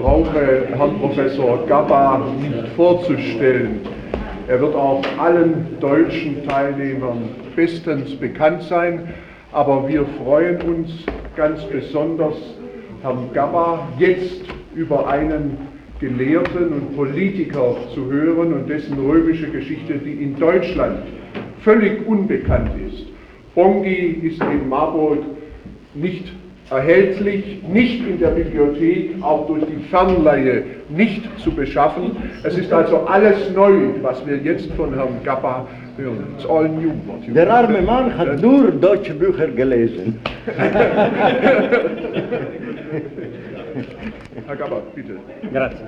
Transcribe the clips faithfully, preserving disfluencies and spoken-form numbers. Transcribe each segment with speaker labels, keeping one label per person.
Speaker 1: Ich brauche Herrn Professor Gaba nicht vorzustellen. Er wird auch allen deutschen Teilnehmern bestens bekannt sein, aber wir freuen uns ganz besonders, Herrn Gaba jetzt über einen Gelehrten und Politiker zu hören und dessen römische Geschichte, die in Deutschland völlig unbekannt ist. Bongi ist in Marburg nicht erhältlich, nicht in der Bibliothek, auch durch die Fernleihe nicht zu beschaffen. Es ist also alles neu, was wir jetzt von Herrn Gaba hören. It's all new.
Speaker 2: Der arme Mann hat nur deutsche Bücher gelesen.
Speaker 1: Herr Gaba, bitte.
Speaker 3: Grazie.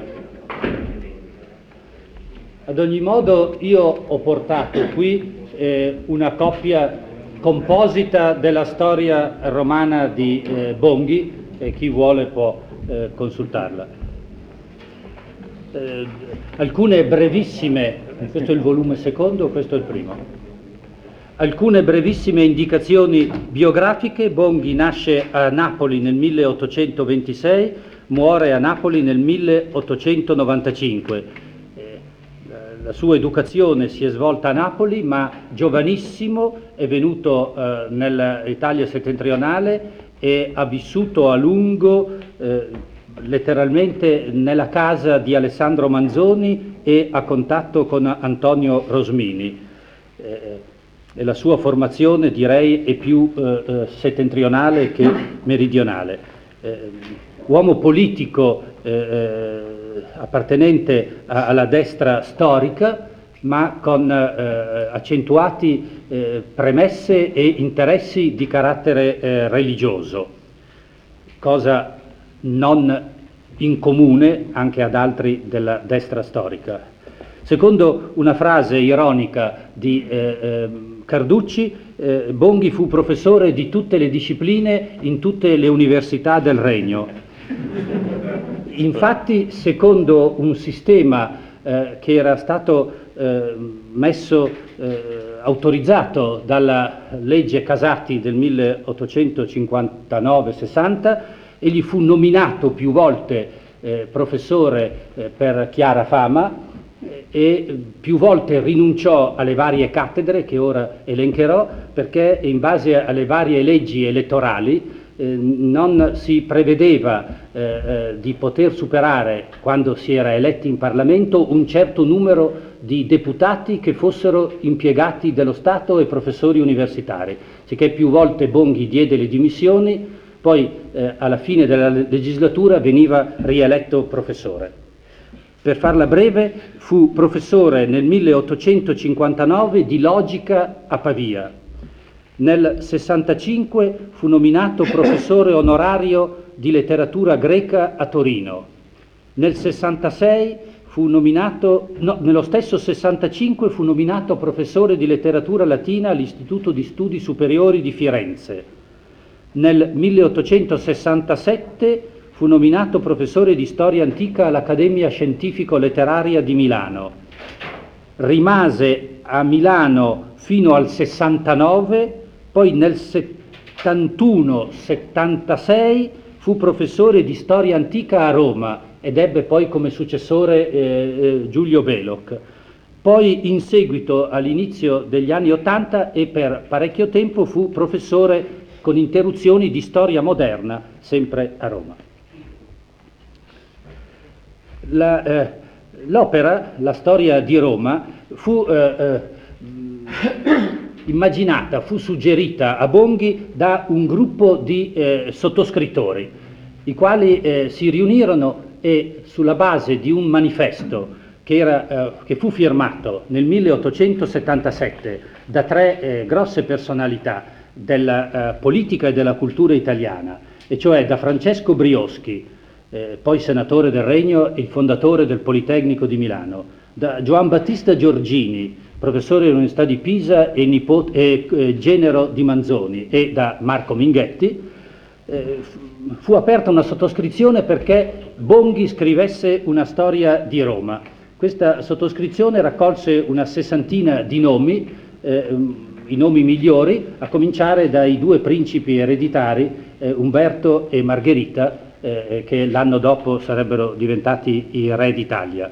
Speaker 3: Ad ogni modo io ho portato qui eh, una copia composita della storia romana di eh, Bonghi, e chi vuole può eh, consultarla. Eh, alcune brevissime, questo è il volume secondo, questo è il primo. Alcune brevissime indicazioni biografiche. Bonghi nasce a Napoli nel milleottocentoventisei, muore a Napoli nel milleottocentonovantacinque. La sua educazione si è svolta a Napoli, ma giovanissimo è venuto eh, nell'Italia settentrionale e ha vissuto a lungo eh, letteralmente nella casa di Alessandro Manzoni e a contatto con Antonio Rosmini. Eh, e la sua formazione, direi, è più eh, eh, settentrionale che meridionale. Eh, uomo politico eh, appartenente a, alla destra storica, ma con eh, accentuati eh, premesse e interessi di carattere eh, religioso, cosa non incomune anche ad altri della destra storica. Secondo una frase ironica di eh, eh, Carducci, eh, Bonghi fu professore di tutte le discipline in tutte le università del Regno. Infatti, secondo un sistema eh, che era stato eh, messo, eh, autorizzato dalla legge Casati del milleottocentocinquantanove sessanta, egli fu nominato più volte eh, professore eh, per chiara fama eh, e più volte rinunciò alle varie cattedre che ora elencherò, perché in base alle varie leggi elettorali Eh, non si prevedeva eh, eh, di poter superare, quando si era eletti in Parlamento, un certo numero di deputati che fossero impiegati dello Stato e professori universitari, sicché più volte Bonghi diede le dimissioni, poi eh, alla fine della legislatura veniva rieletto professore. Per farla breve, fu professore nel milleottocentocinquantanove di logica a Pavia. Nel sessantacinque fu nominato professore onorario di letteratura greca a Torino. Nel sessantasei fu nominato, no, nello stesso sessantacinque fu nominato professore di letteratura latina all'Istituto di Studi Superiori di Firenze. Nel milleottocentosessantasette fu nominato professore di storia antica all'Accademia Scientifico-Letteraria di Milano. Rimase a Milano fino al sessantanove, poi nel settantuno settantasei fu professore di storia antica a Roma ed ebbe poi come successore eh, eh, Giulio Beloc. Poi in seguito, all'inizio degli anni Ottanta, e per parecchio tempo fu professore con interruzioni di storia moderna, sempre a Roma. La, eh, l'opera, la storia di Roma, fu eh, eh, immaginata, fu suggerita a Bonghi da un gruppo di eh, sottoscrittori, i quali eh, si riunirono e sulla base di un manifesto che, era, eh, che fu firmato nel milleottocentosettantasette da tre eh, grosse personalità della eh, politica e della cultura italiana, e cioè da Francesco Brioschi, eh, poi senatore del Regno e il fondatore del Politecnico di Milano, da Giovan Battista Giorgini, professore dell'Università di Pisa e, nipote, e eh, genero di Manzoni, e da Marco Minghetti, eh, fu aperta una sottoscrizione perché Bonghi scrivesse una storia di Roma. Questa sottoscrizione raccolse una sessantina di nomi, eh, i nomi migliori, a cominciare dai due principi ereditari, eh, Umberto e Margherita, eh, che l'anno dopo sarebbero diventati i re d'Italia.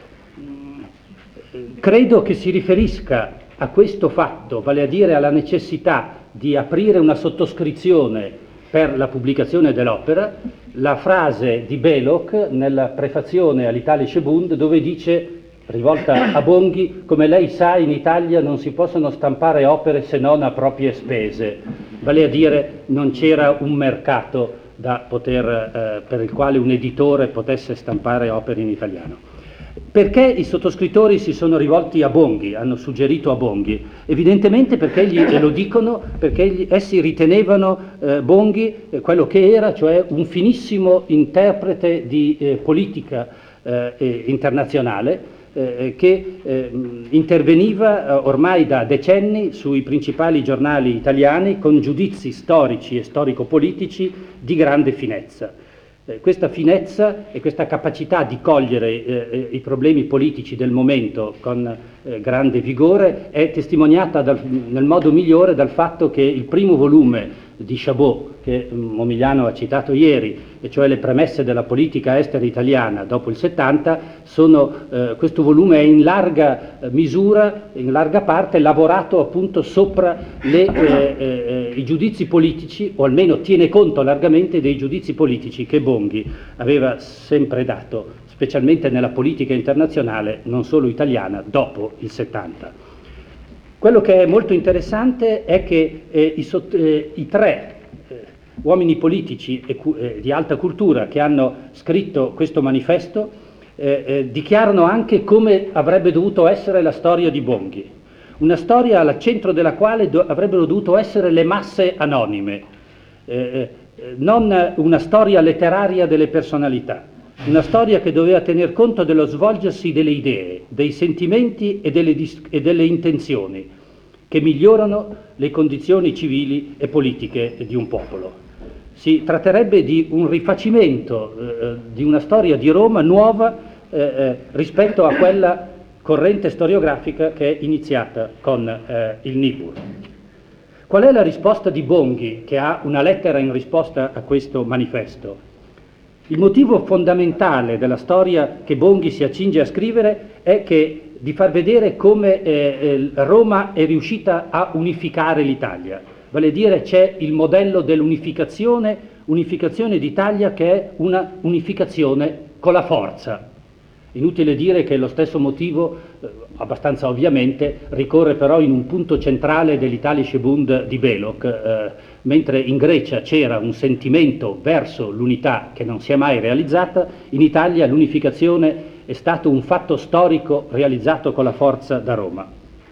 Speaker 3: Credo che si riferisca a questo fatto, vale a dire alla necessità di aprire una sottoscrizione per la pubblicazione dell'opera, la frase di Belloc nella prefazione all'Italische Bund, dove dice, rivolta a Bonghi: come lei sa, in Italia non si possono stampare opere se non a proprie spese, vale a dire non c'era un mercato da poter, eh, per il quale un editore potesse stampare opere in italiano. Perché i sottoscrittori si sono rivolti a Bonghi, hanno suggerito a Bonghi? Evidentemente perché gli, e lo dicono, perché gli, essi ritenevano eh, Bonghi eh, quello che era, cioè un finissimo interprete di eh, politica eh, internazionale, eh, che eh, interveniva eh, ormai da decenni sui principali giornali italiani con giudizi storici e storico-politici di grande finezza. Eh, questa finezza e questa capacità di cogliere eh, i problemi politici del momento con eh, grande vigore è testimoniata dal, nel modo migliore dal fatto che il primo volume di Chabot, che Momigliano ha citato ieri, e cioè le premesse della politica estera italiana dopo il settanta, sono, eh, questo volume è in larga misura, in larga parte, lavorato appunto sopra le, eh, eh, i giudizi politici, o almeno tiene conto largamente dei giudizi politici che Bonghi aveva sempre dato, specialmente nella politica internazionale, non solo italiana, dopo il settanta. Quello che è molto interessante è che eh, i, eh, i tre eh, uomini politici e, eh, di alta cultura che hanno scritto questo manifesto eh, eh, dichiarano anche come avrebbe dovuto essere la storia di Bonghi, una storia al centro della quale do- avrebbero dovuto essere le masse anonime, eh, eh, non una storia letteraria delle personalità, una storia che doveva tener conto dello svolgersi delle idee, dei sentimenti e delle, dis- e delle intenzioni che migliorano le condizioni civili e politiche di un popolo. Si tratterebbe di un rifacimento eh, di una storia di Roma nuova eh, eh, rispetto a quella corrente storiografica che è iniziata con eh, il Nippur. Qual è la risposta di Bonghi, che ha una lettera in risposta a questo manifesto? Il motivo fondamentale della storia che Bonghi si accinge a scrivere è che di far vedere come eh, eh, Roma è riuscita a unificare l'Italia, vale a dire c'è il modello dell'unificazione, unificazione d'Italia che è una unificazione con la forza. Inutile dire che lo stesso motivo, eh, abbastanza ovviamente, ricorre però in un punto centrale dell'Italische Bund di Belloc, eh, mentre in Grecia c'era un sentimento verso l'unità che non si è mai realizzata, in Italia l'unificazione è stato un fatto storico realizzato con la forza da Roma.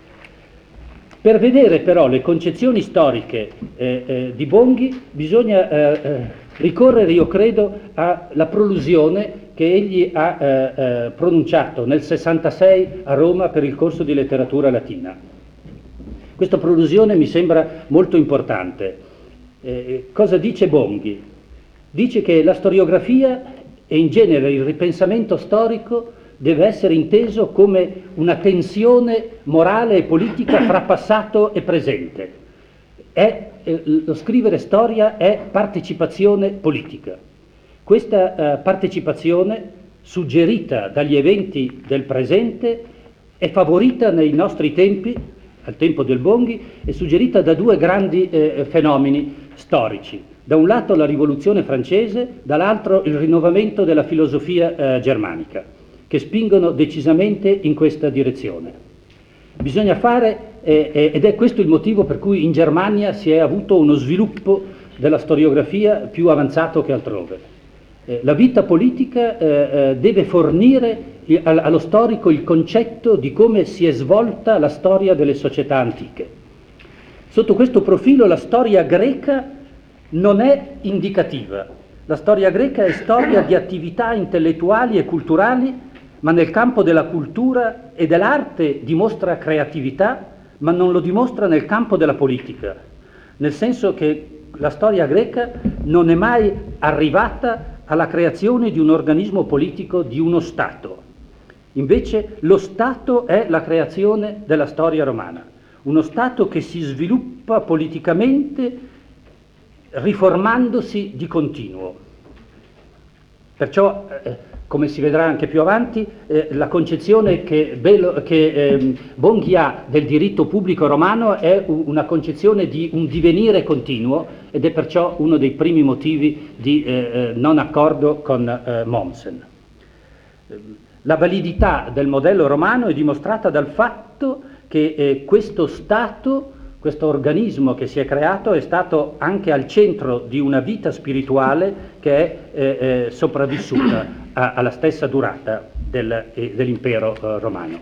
Speaker 3: Per vedere però le concezioni storiche eh, eh, di Bonghi bisogna eh, eh, ricorrere, io credo, alla prolusione che egli ha eh, eh, pronunciato nel sessantasei a Roma per il corso di letteratura latina. Questa prolusione mi sembra molto importante. Eh, cosa dice Bonghi? Dice che la storiografia e in genere il ripensamento storico deve essere inteso come una tensione morale e politica fra passato e presente. È, eh, lo scrivere storia è partecipazione politica. Questa eh, partecipazione, suggerita dagli eventi del presente, è favorita nei nostri tempi, al tempo del Bonghi, è suggerita da due grandi eh, fenomeni storici. Da un lato la rivoluzione francese, dall'altro il rinnovamento della filosofia eh, germanica, che spingono decisamente in questa direzione. Bisogna fare, eh, eh, ed è questo il motivo per cui in Germania si è avuto uno sviluppo della storiografia più avanzato che altrove. Eh, la vita politica eh, eh, deve fornire il, allo storico il concetto di come si è svolta la storia delle società antiche. Sotto questo profilo la storia greca non è indicativa. La storia greca è storia di attività intellettuali e culturali, ma nel campo della cultura e dell'arte dimostra creatività, ma non lo dimostra nel campo della politica, nel senso che la storia greca non è mai arrivata alla creazione di un organismo politico di uno Stato. Invece lo Stato è la creazione della storia romana, uno Stato che si sviluppa politicamente riformandosi di continuo. Perciò, eh, come si vedrà anche più avanti, eh, la concezione che, Belo, che eh, Bonghi ha del diritto pubblico romano è una concezione di un divenire continuo ed è perciò uno dei primi motivi di eh, non accordo con eh, Mommsen. La validità del modello romano è dimostrata dal fatto che eh, questo Stato, questo organismo che si è creato, è stato anche al centro di una vita spirituale che è eh, eh, sopravvissuta a, alla stessa durata del, eh, dell'impero eh, romano.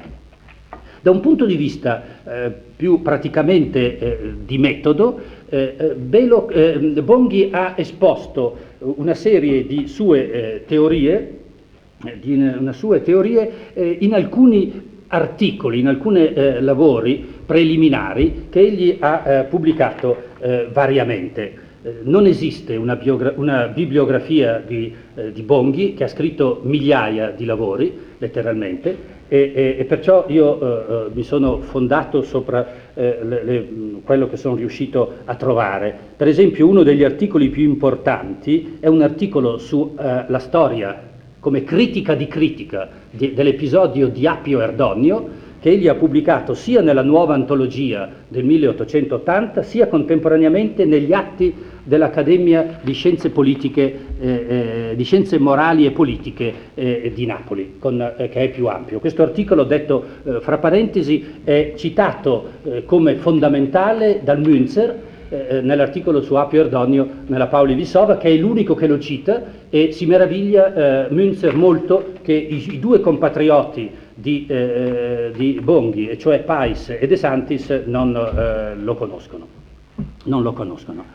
Speaker 3: Da un punto di vista eh, più praticamente eh, di metodo, eh, Belo, eh, Bonghi ha esposto una serie di sue eh, teorie, eh, di una sue teorie eh, in alcuni articoli, in alcuni eh, lavori preliminari che egli ha eh, pubblicato eh, variamente. Eh, non esiste una, una bibliografia di, eh, di Bonghi, che ha scritto migliaia di lavori, letteralmente, e, e, e perciò io eh, mi sono fondato sopra eh, le, le, quello che sono riuscito a trovare. Per esempio, uno degli articoli più importanti è un articolo sulla eh, storia come critica di critica di, dell'episodio di Appio Erdonio, che egli ha pubblicato sia nella nuova antologia del milleottocentottanta, sia contemporaneamente negli atti dell'Accademia di Scienze Politiche, eh, eh, di Scienze Morali e Politiche eh, di Napoli, con, eh, che è più ampio. Questo articolo, detto eh, fra parentesi, è citato eh, come fondamentale dal Münzer, eh, nell'articolo su Appio Erdonio nella Pauli Visova, che è l'unico che lo cita, e si meraviglia eh, Münzer molto che i, i due compatrioti di, eh, di Bonghi, e cioè Pais e De Santis, non eh, lo conoscono. Non lo conoscono.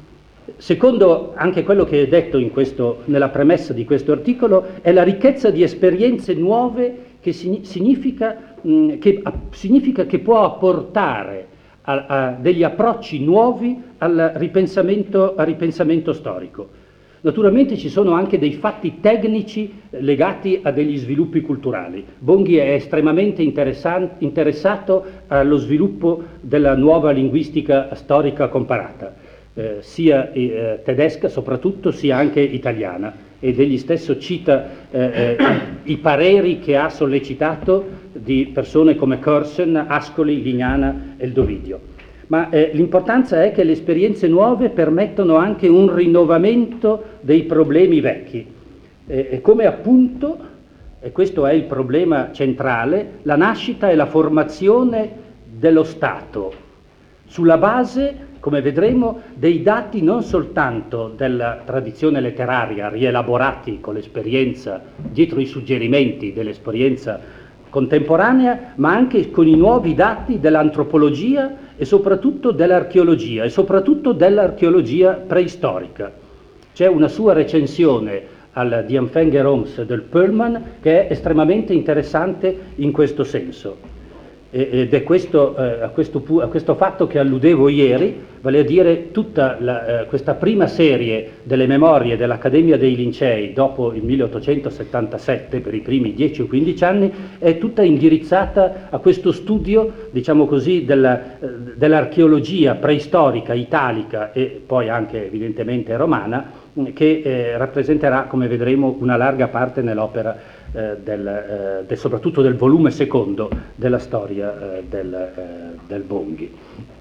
Speaker 3: Secondo anche quello che è detto in questo, nella premessa di questo articolo, è la ricchezza di esperienze nuove che significa, mh, che, a, significa che può apportare a, a degli approcci nuovi al ripensamento, al ripensamento storico. Naturalmente ci sono anche dei fatti tecnici legati a degli sviluppi culturali. Bonghi è estremamente interessato allo sviluppo della nuova linguistica storica comparata, eh, sia eh, tedesca soprattutto, sia anche italiana, ed egli stesso cita eh, eh, i pareri che ha sollecitato di persone come Curson, Ascoli, Lignana e Dovidio. Ma eh, l'importanza è che le esperienze nuove permettono anche un rinnovamento dei problemi vecchi, eh, come appunto, e questo è il problema centrale, la nascita e la formazione dello Stato, sulla base, come vedremo, dei dati non soltanto della tradizione letteraria, rielaborati con l'esperienza, dietro i suggerimenti dell'esperienza contemporanea, ma anche con i nuovi dati dell'antropologia e soprattutto dell'archeologia, e soprattutto dell'archeologia preistorica. C'è una sua recensione al Die Anfänge Roms del Pöllmann che è estremamente interessante in questo senso. Ed è questo, eh, a, questo, a questo fatto che alludevo ieri, vale a dire tutta la, eh, questa prima serie delle memorie dell'Accademia dei Lincei dopo il milleottocentosettantasette, per i primi dieci o quindici anni, è tutta indirizzata a questo studio, diciamo così, della, eh, dell'archeologia preistorica italica e poi anche evidentemente romana, che eh, rappresenterà, come vedremo, una larga parte nell'opera eh, del, eh, del, soprattutto del volume secondo della storia eh, del, eh, del Bonghi.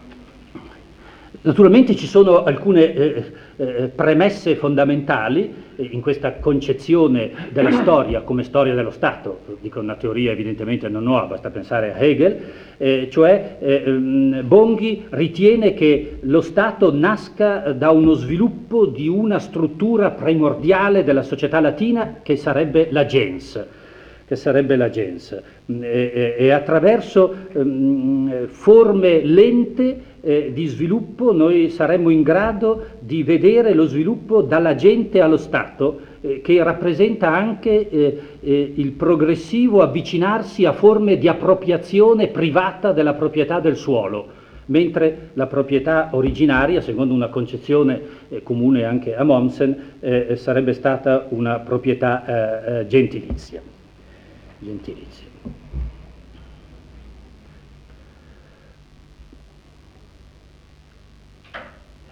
Speaker 3: Naturalmente ci sono alcune eh, eh, premesse fondamentali eh, in questa concezione della storia come storia dello Stato. Dico, una teoria evidentemente non nuova, basta pensare a Hegel, eh, cioè eh, Bonghi ritiene che lo Stato nasca da uno sviluppo di una struttura primordiale della società latina che sarebbe la gens, che sarebbe la gens, e, e attraverso um, forme lente eh, di sviluppo noi saremmo in grado di vedere lo sviluppo dalla gente allo Stato, eh, che rappresenta anche eh, eh, il progressivo avvicinarsi a forme di appropriazione privata della proprietà del suolo, mentre la proprietà originaria, secondo una concezione eh, comune anche a Mommsen, eh, sarebbe stata una proprietà eh, gentilizia. gentilizia.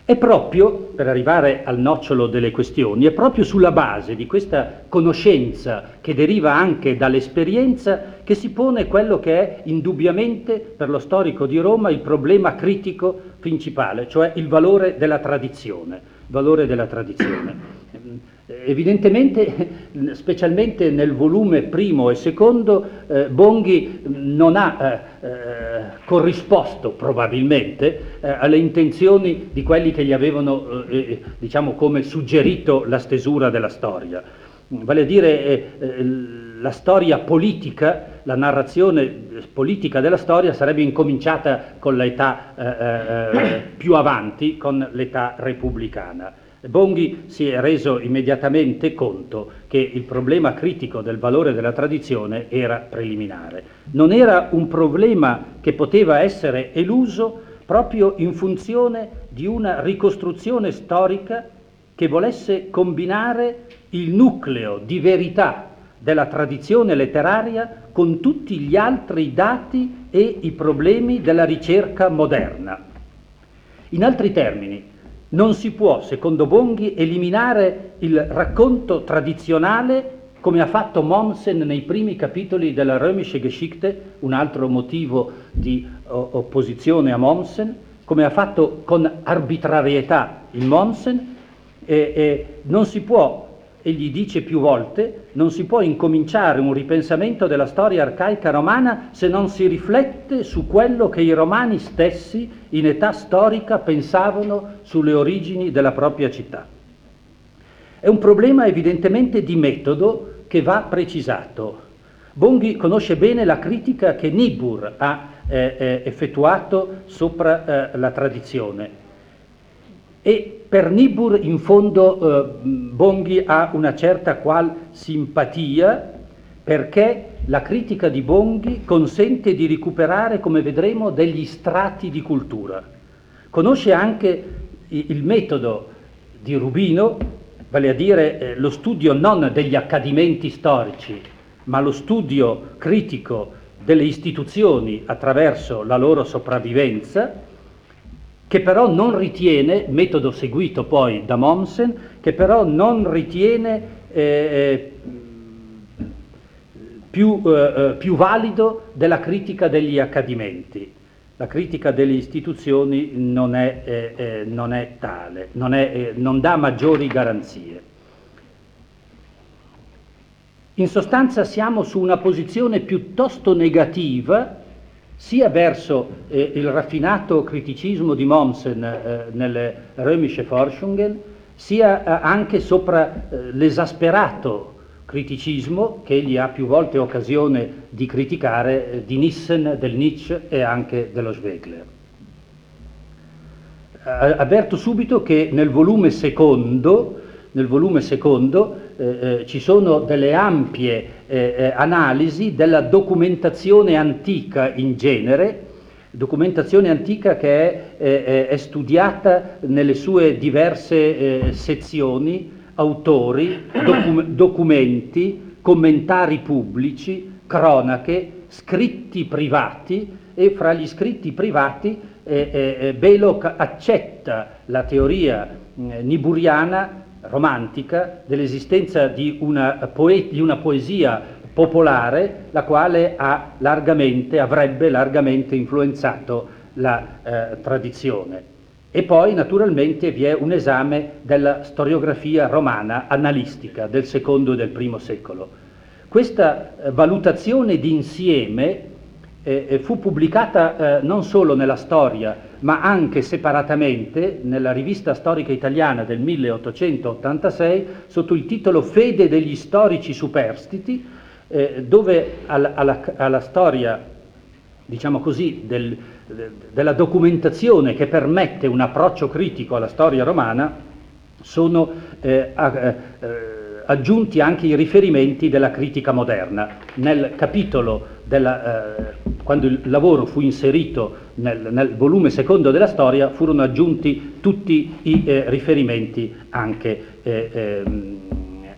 Speaker 3: È proprio, per arrivare al nocciolo delle questioni, è proprio sulla base di questa conoscenza che deriva anche dall'esperienza che si pone quello che è indubbiamente per lo storico di Roma il problema critico principale, cioè il valore della tradizione. Valore della tradizione. Evidentemente, specialmente nel volume primo e secondo, eh, Bonghi non ha eh, eh, corrisposto probabilmente eh, alle intenzioni di quelli che gli avevano, eh, diciamo, come suggerito la stesura della storia. Vale a dire eh, eh, la storia politica, la narrazione politica della storia sarebbe incominciata con l'età eh, eh, più avanti, con l'età repubblicana. Bonghi si è reso immediatamente conto che il problema critico del valore della tradizione era preliminare. Non era un problema che poteva essere eluso proprio in funzione di una ricostruzione storica che volesse combinare il nucleo di verità della tradizione letteraria con tutti gli altri dati e i problemi della ricerca moderna. In altri termini, non si può, secondo Bonghi, eliminare il racconto tradizionale come ha fatto Mommsen nei primi capitoli della Römische Geschichte, un altro motivo di o, opposizione a Mommsen, come ha fatto con arbitrarietà il Mommsen, e, e non si può, egli dice più volte, non si può incominciare un ripensamento della storia arcaica romana se non si riflette su quello che i romani stessi in età storica pensavano sulle origini della propria città. È un problema evidentemente di metodo che va precisato. Bonghi conosce bene la critica che Niebuhr ha eh, eh, effettuato sopra eh, la tradizione. E per Niebuhr in fondo eh, Bonghi ha una certa qual simpatia, perché la critica di Bonghi consente di recuperare, come vedremo, degli strati di cultura. Conosce anche il metodo di Rubino, vale a dire eh, lo studio non degli accadimenti storici, ma lo studio critico delle istituzioni attraverso la loro sopravvivenza, che però non ritiene, metodo seguito poi da Mommsen, che però non ritiene eh, più, eh, più valido della critica degli accadimenti. La critica delle istituzioni non è, eh, eh, non è tale, non, è, eh, non dà maggiori garanzie. In sostanza siamo su una posizione piuttosto negativa sia verso eh, il raffinato criticismo di Mommsen eh, nelle Römische Forschungen, sia eh, anche sopra eh, l'esasperato criticismo che egli ha più volte occasione di criticare eh, di Nissen, del Nietzsche e anche dello Schwegler. Eh, avverto subito che nel volume secondo, nel volume secondo eh, eh, ci sono delle ampie eh, eh, analisi della documentazione antica in genere, documentazione antica che è, eh, è studiata nelle sue diverse eh, sezioni, autori, docu- documenti, commentari pubblici, cronache, scritti privati, e fra gli scritti privati eh, eh, Belloc accetta la teoria eh, niburiana romantica dell'esistenza di una, poe- di una poesia popolare, la quale ha largamente, avrebbe largamente influenzato la eh, tradizione. E poi naturalmente vi è un esame della storiografia romana analistica del secondo e del primo secolo. Questa eh, valutazione d'insieme eh, fu pubblicata eh, non solo nella storia, ma anche separatamente nella Rivista Storica Italiana del milleottocentottantasei sotto il titolo Fede degli storici superstiti, eh, dove alla, alla, alla storia, diciamo così, del, de, della documentazione che permette un approccio critico alla storia romana sono eh, a, eh, aggiunti anche i riferimenti della critica moderna. Nel capitolo della, eh, quando il lavoro fu inserito nel, nel volume secondo della storia, furono aggiunti tutti i eh, riferimenti anche eh, eh,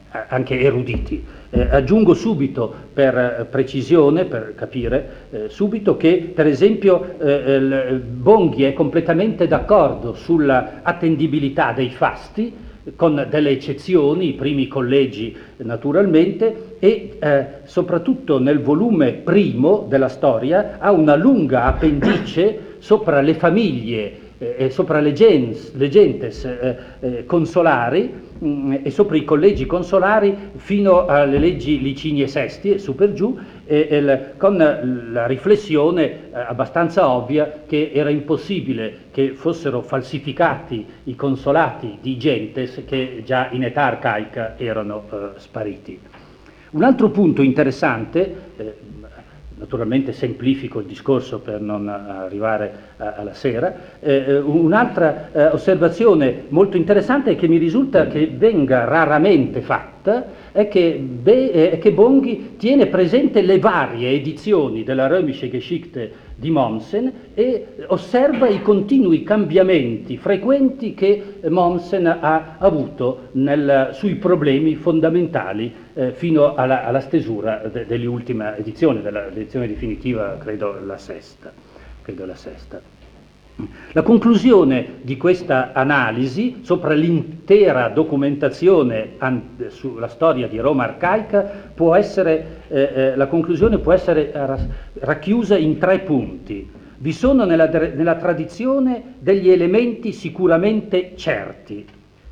Speaker 3: anche eruditi. Eh, aggiungo subito, per eh, precisione, per capire eh, subito, che per esempio eh, Bonghi è completamente d'accordo sulla attendibilità dei fasti, con delle eccezioni, i primi collegi naturalmente, e eh, soprattutto nel volume primo della storia ha una lunga appendice sopra le famiglie e sopra le, gens, le gentes eh, eh, consolari mh, e sopra i collegi consolari fino alle leggi Licini Sesti e su per giù, eh, eh, con la riflessione eh, abbastanza ovvia che era impossibile che fossero falsificati i consolati di gentes che già in età arcaica erano eh, spariti. Un altro punto interessante, eh, naturalmente semplifico il discorso per non arrivare a, alla sera, eh, un'altra eh, osservazione molto interessante che mi risulta che venga raramente fatta è che, Be, eh, che Bonghi tiene presente le varie edizioni della Römische Geschichte di Mommsen e osserva i continui cambiamenti frequenti che Mommsen ha avuto nel, sui problemi fondamentali eh, fino alla, alla stesura de, dell'ultima edizione, dell'edizione definitiva, credo la sesta. Credo la sesta. La conclusione di questa analisi sopra l'intera documentazione sulla storia di Roma arcaica può essere, eh, eh, la conclusione può essere racchiusa in tre punti. Vi sono nella, nella tradizione degli elementi sicuramente certi.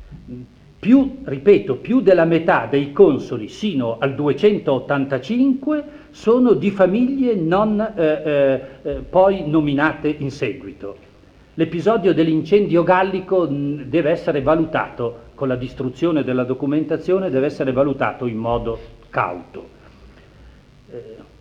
Speaker 3: Più, ripeto, più della metà dei consoli sino al duecentottantacinque sono di famiglie non eh, eh, poi nominate in seguito. L'episodio dell'incendio gallico deve essere valutato, con la distruzione della documentazione, deve essere valutato in modo cauto. Eh,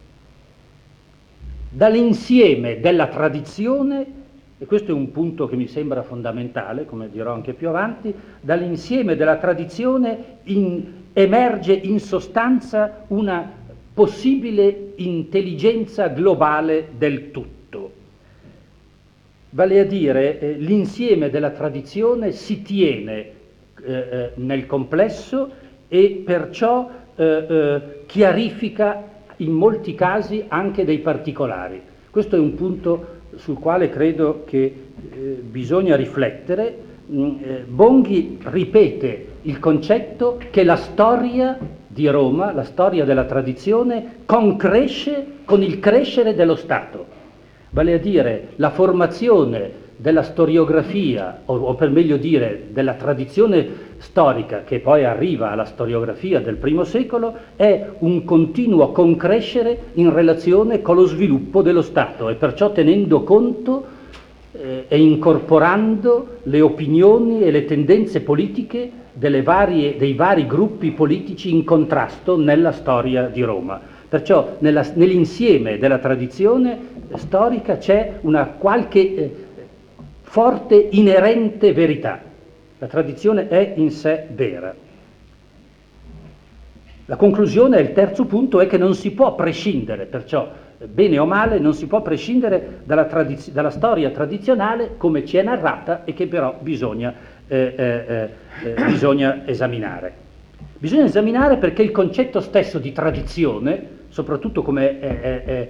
Speaker 3: dall'insieme della tradizione, e questo è un punto che mi sembra fondamentale, come dirò anche più avanti, dall'insieme della tradizione in, emerge in sostanza una possibile intelligenza globale del tutto. Vale a dire, eh, l'insieme della tradizione si tiene eh, nel complesso e perciò eh, eh, chiarifica in molti casi anche dei particolari. Questo è un punto sul quale credo che eh, bisogna riflettere. Mm, eh, Bonghi ripete il concetto che la storia di Roma, la storia della tradizione, concresce con il crescere dello Stato. Vale a dire, la formazione della storiografia, o, o per meglio dire della tradizione storica che poi arriva alla storiografia del primo secolo, è un continuo concrescere in relazione con lo sviluppo dello Stato e perciò tenendo conto eh, e incorporando le opinioni e le tendenze politiche delle varie, dei vari gruppi politici in contrasto nella storia di Roma. Perciò nella, nell'insieme della tradizione storica c'è una qualche eh, forte inerente verità. La tradizione è in sé vera. La conclusione, il terzo punto, è che non si può prescindere, perciò bene o male, non si può prescindere dalla, tradiz- dalla storia tradizionale come ci è narrata e che però bisogna, eh, eh, eh, bisogna esaminare. Bisogna esaminare perché il concetto stesso di tradizione, soprattutto come è, è, è,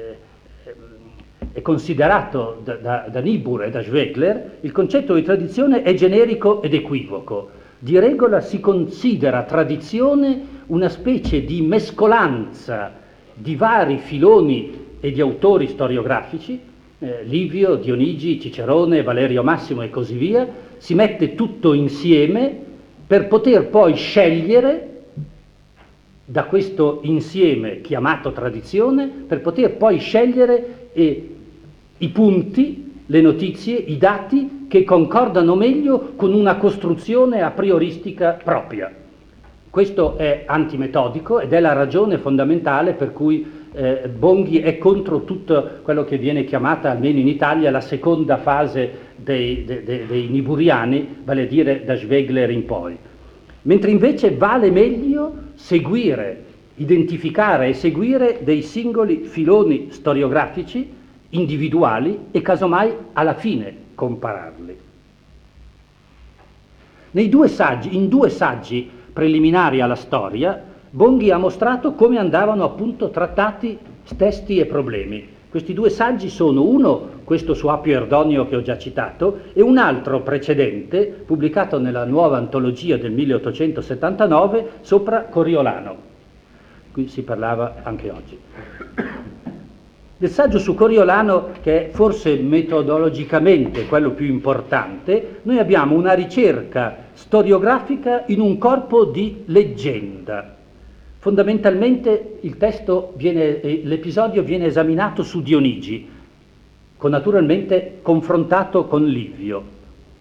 Speaker 3: è considerato da, da, da Niebuhr e da Schwegler, il concetto di tradizione è generico ed equivoco. Di regola si considera tradizione una specie di mescolanza di vari filoni e di autori storiografici, eh, Livio, Dionigi, Cicerone, Valerio Massimo e così via, si mette tutto insieme per poter poi scegliere da questo insieme chiamato tradizione, per poter poi scegliere eh, i punti, le notizie, i dati che concordano meglio con una costruzione a prioristica propria. Questo è antimetodico ed è la ragione fondamentale per cui eh, Bonghi è contro tutto quello che viene chiamata, almeno in Italia, la seconda fase dei, dei, dei, dei Niburiani, vale a dire da Schwegler in poi. Mentre invece vale meglio seguire, identificare e seguire dei singoli filoni storiografici individuali e casomai alla fine compararli. Nei due saggi, in due saggi preliminari alla storia, Bonghi ha mostrato come andavano appunto trattati testi e problemi. Questi due saggi sono uno, questo su Appio Erdonio che ho già citato, e un altro precedente, pubblicato nella nuova antologia del milleottocentosettantanove, sopra Coriolano. Qui si parlava anche oggi. Del saggio su Coriolano, che è forse metodologicamente quello più importante, noi abbiamo una ricerca storiografica in un corpo di leggenda. Fondamentalmente il testo viene, l'episodio viene esaminato su Dionigi, con naturalmente confrontato con Livio.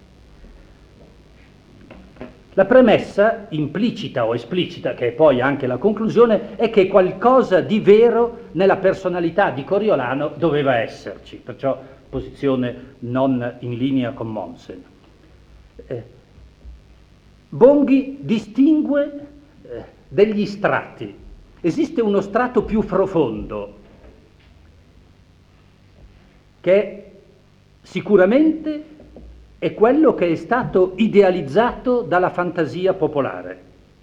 Speaker 3: La premessa, implicita o esplicita, che è poi anche la conclusione, è che qualcosa di vero nella personalità di Coriolano doveva esserci, perciò posizione non in linea con Mommsen. Eh, Bonghi distingue eh, degli strati. Esiste uno strato più profondo, che sicuramente è quello che è stato idealizzato dalla fantasia popolare.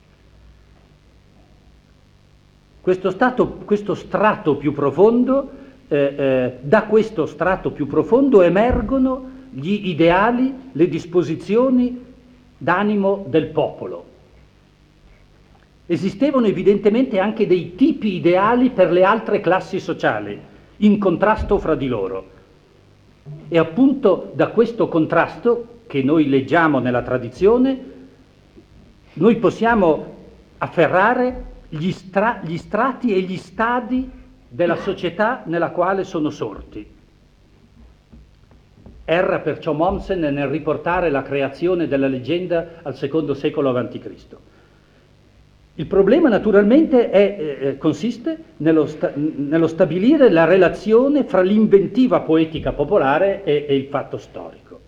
Speaker 3: Questo, stato, questo strato più profondo, eh, eh, da questo strato più profondo emergono gli ideali, le disposizioni d'animo del popolo. Esistevano evidentemente anche dei tipi ideali per le altre classi sociali, in contrasto fra di loro. E appunto da questo contrasto che noi leggiamo nella tradizione, noi possiamo afferrare gli, stra- gli strati e gli stadi della società nella quale sono sorti. Erra perciò Mommsen nel riportare la creazione della leggenda al secondo secolo avanti Cristo. Il problema naturalmente è, eh, consiste nello, sta- nello stabilire la relazione fra l'inventiva poetica popolare e, e il fatto storico.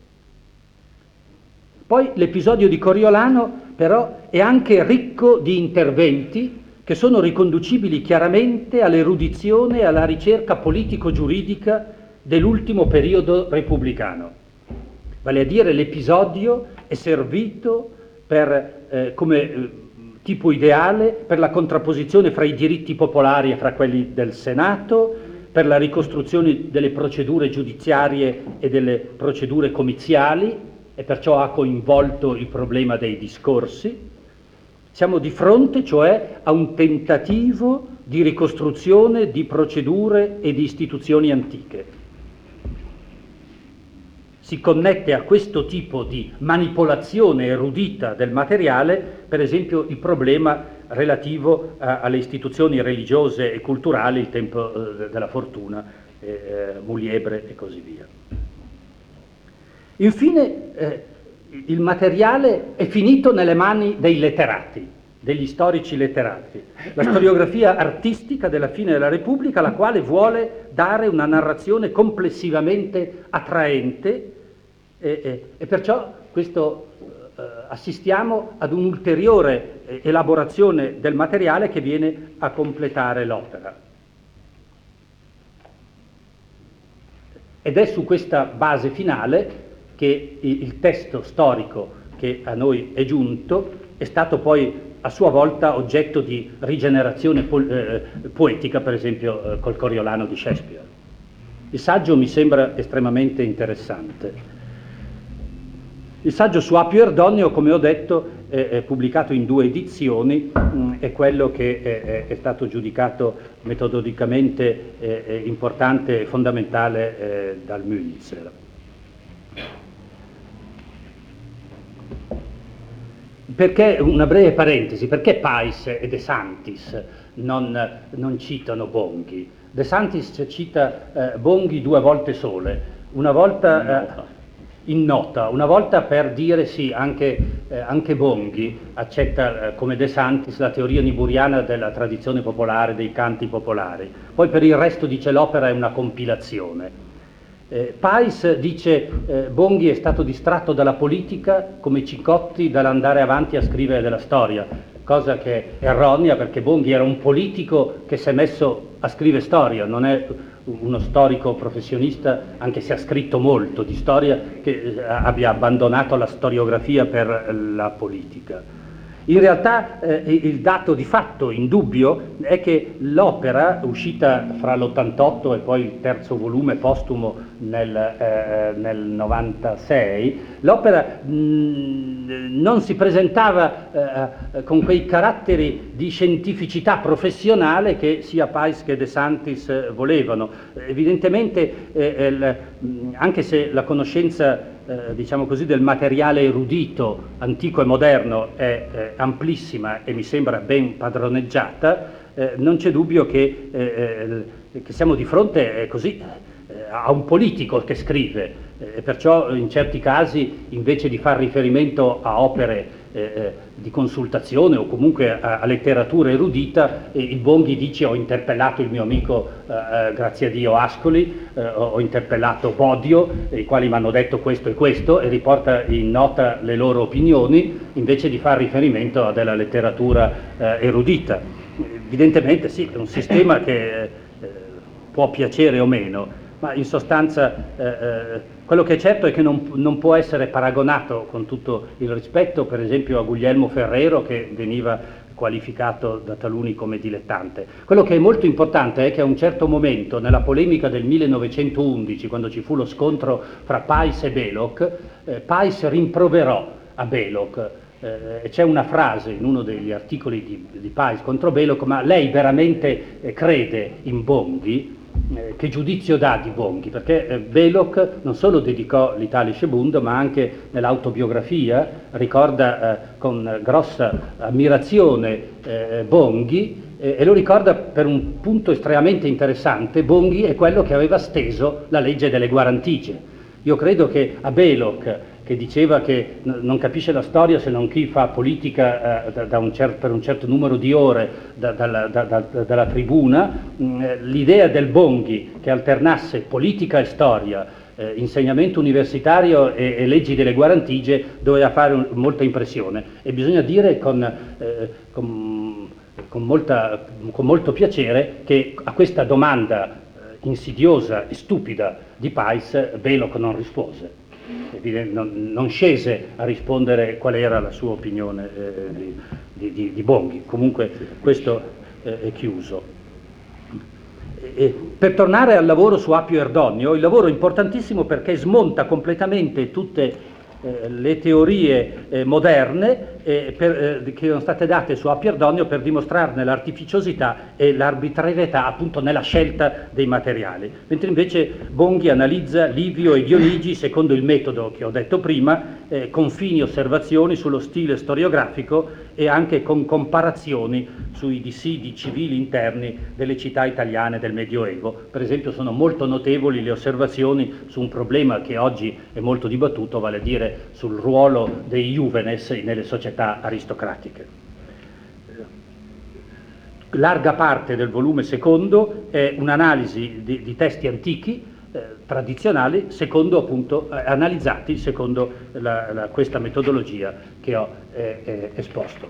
Speaker 3: Poi l'episodio di Coriolano però è anche ricco di interventi che sono riconducibili chiaramente all'erudizione e alla ricerca politico-giuridica dell'ultimo periodo repubblicano. Vale a dire, l'episodio è servito per, eh, come eh, tipo ideale per la contrapposizione fra i diritti popolari e fra quelli del Senato, per la ricostruzione delle procedure giudiziarie e delle procedure comiziali, e perciò ha coinvolto il problema dei discorsi. Siamo di fronte, cioè, a un tentativo di ricostruzione di procedure e di istituzioni antiche. Si connette a questo tipo di manipolazione erudita del materiale, per esempio, il problema relativo a, alle istituzioni religiose e culturali, il tempo eh, della fortuna, eh, Muliebre e così via. Infine, eh, il materiale è finito nelle mani dei letterati, degli storici letterati, la storiografia artistica della fine della Repubblica, la quale vuole dare una narrazione complessivamente attraente, e, e, e perciò questo eh, assistiamo ad un'ulteriore eh, elaborazione del materiale che viene a completare l'opera. Ed è su questa base finale che il, il testo storico che a noi è giunto è stato poi a sua volta oggetto di rigenerazione po- eh, poetica, per esempio eh, col Coriolano di Shakespeare. Il saggio mi sembra estremamente interessante. Il saggio su Appio Erdonio, come ho detto, è, è pubblicato in due edizioni, mh, è quello che è, è stato giudicato metodologicamente eh, importante e fondamentale eh, dal Münzer. Perché, una breve parentesi, perché Pais e De Santis non, non citano Bonghi? De Santis cita eh, Bonghi due volte sole, una volta in nota, eh, in nota una volta per dire sì, anche, eh, anche Bonghi accetta eh, come De Santis la teoria niburiana della tradizione popolare, dei canti popolari, poi per il resto dice l'opera è una compilazione. Eh, Pais dice eh, Bonghi è stato distratto dalla politica come Cicotti dall'andare avanti a scrivere della storia, cosa che è erronea, perché Bonghi era un politico che si è messo a scrivere storia, non è uno storico professionista, anche se ha scritto molto di storia, che eh, abbia abbandonato la storiografia per la politica. In realtà eh, il dato di fatto indubbio è che l'opera, uscita fra l'ottantotto e poi il terzo volume postumo nel, eh, nel novantasei, l'opera mh, non si presentava eh, con quei caratteri di scientificità professionale che sia Pais che De Santis volevano. Evidentemente, eh, il, anche se la conoscenza Eh, diciamo così, del materiale erudito antico e moderno è eh, amplissima e mi sembra ben padroneggiata, eh, non c'è dubbio che, eh, che siamo di fronte eh, così, eh, a un politico che scrive, eh, e perciò in certi casi invece di far riferimento a opere eh, di consultazione o comunque a, a letteratura erudita, eh, il Bonghi dice: ho interpellato il mio amico eh, grazie a Dio Ascoli, eh, ho interpellato Bodio, i quali mi hanno detto questo e questo, e riporta in nota le loro opinioni invece di far riferimento a della letteratura eh, erudita. Evidentemente sì, è un sistema che eh, può piacere o meno, ma in sostanza eh, eh, quello che è certo è che non, non può essere paragonato, con tutto il rispetto, per esempio a Guglielmo Ferrero, che veniva qualificato da taluni come dilettante. Quello che è molto importante è che a un certo momento, nella polemica del millenovecentoundici, quando ci fu lo scontro fra Pais e Belloc, eh, Pais rimproverò a Belloc. Eh, c'è una frase in uno degli articoli di, di Pais contro Belloc: ma lei veramente eh, crede in Bonghi? Eh, che giudizio dà di Bonghi? Perché eh, Belloc non solo dedicò l'Italische Bund, ma anche nell'autobiografia ricorda eh, con grossa ammirazione eh, Bonghi, eh, e lo ricorda per un punto estremamente interessante. Bonghi è quello che aveva steso la legge delle guarentigie. Io credo che a Belloc, che diceva che n- non capisce la storia se non chi fa politica eh, da, da un cer- per un certo numero di ore da, da, da, da, dalla tribuna, mh, l'idea del Bonghi che alternasse politica e storia, eh, insegnamento universitario e, e leggi delle guarentigie, doveva fare un, molta impressione. E bisogna dire con, eh, con, con, molta, con molto piacere che a questa domanda eh, insidiosa e stupida di Pais Belloc non rispose. Non, non scese a rispondere qual era la sua opinione eh, di, di, di Bonghi. Comunque questo eh, è chiuso. E, per tornare al lavoro su Appio Erdonio, il lavoro è importantissimo perché smonta completamente tutte eh, le teorie eh, moderne eh, per, eh, che sono state date su Appio Erdonio per dimostrarne l'artificiosità e l'arbitrarietà appunto nella scelta dei materiali, mentre invece Bonghi analizza Livio e Dionigi secondo il metodo che ho detto prima, eh, con fini osservazioni sullo stile storiografico e anche con comparazioni sui dissidi civili interni delle città italiane del Medioevo. Per esempio sono molto notevoli le osservazioni su un problema che oggi è molto dibattuto, vale a dire sul ruolo dei Juvenes nelle società aristocratiche. Larga parte del volume secondo è un'analisi di, di testi antichi eh, tradizionali, secondo appunto eh, analizzati secondo la, la, questa metodologia che ho eh, eh, esposto.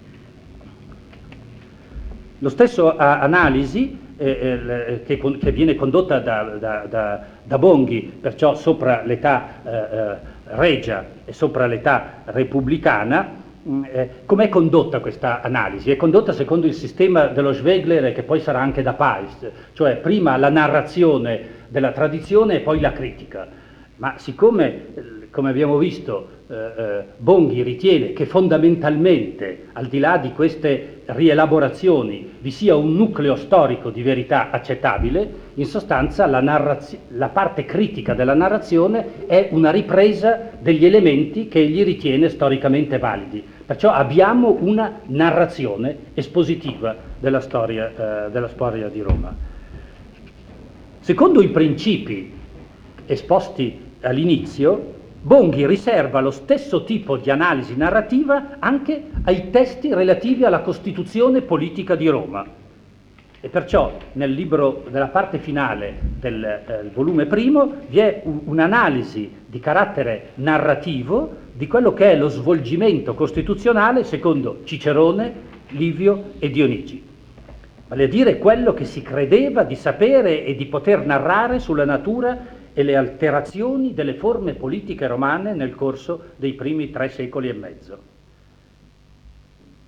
Speaker 3: Lo stesso a, analisi eh, eh, che, con, che viene condotta da, da, da, da Bonghi, perciò sopra l'età eh, eh, regia e sopra l'età repubblicana. Eh, com'è condotta questa analisi? È condotta secondo il sistema dello Schwegler, che poi sarà anche da Pais, cioè prima la narrazione della tradizione e poi la critica. Ma siccome, eh, come abbiamo visto, eh, eh, Bonghi ritiene che fondamentalmente, al di là di queste rielaborazioni, vi sia un nucleo storico di verità accettabile, in sostanza la, narrazio- la parte critica della narrazione è una ripresa degli elementi che egli ritiene storicamente validi. Perciò abbiamo una narrazione espositiva della storia, eh, della storia di Roma. Secondo i principi esposti all'inizio, Bonghi riserva lo stesso tipo di analisi narrativa anche ai testi relativi alla costituzione politica di Roma. E perciò nel libro, nella parte finale del eh, volume primo, vi è un, un'analisi di carattere narrativo di quello che è lo svolgimento costituzionale secondo Cicerone, Livio e Dionigi. Vale a dire quello che si credeva di sapere e di poter narrare sulla natura e le alterazioni delle forme politiche romane nel corso dei primi tre secoli e mezzo.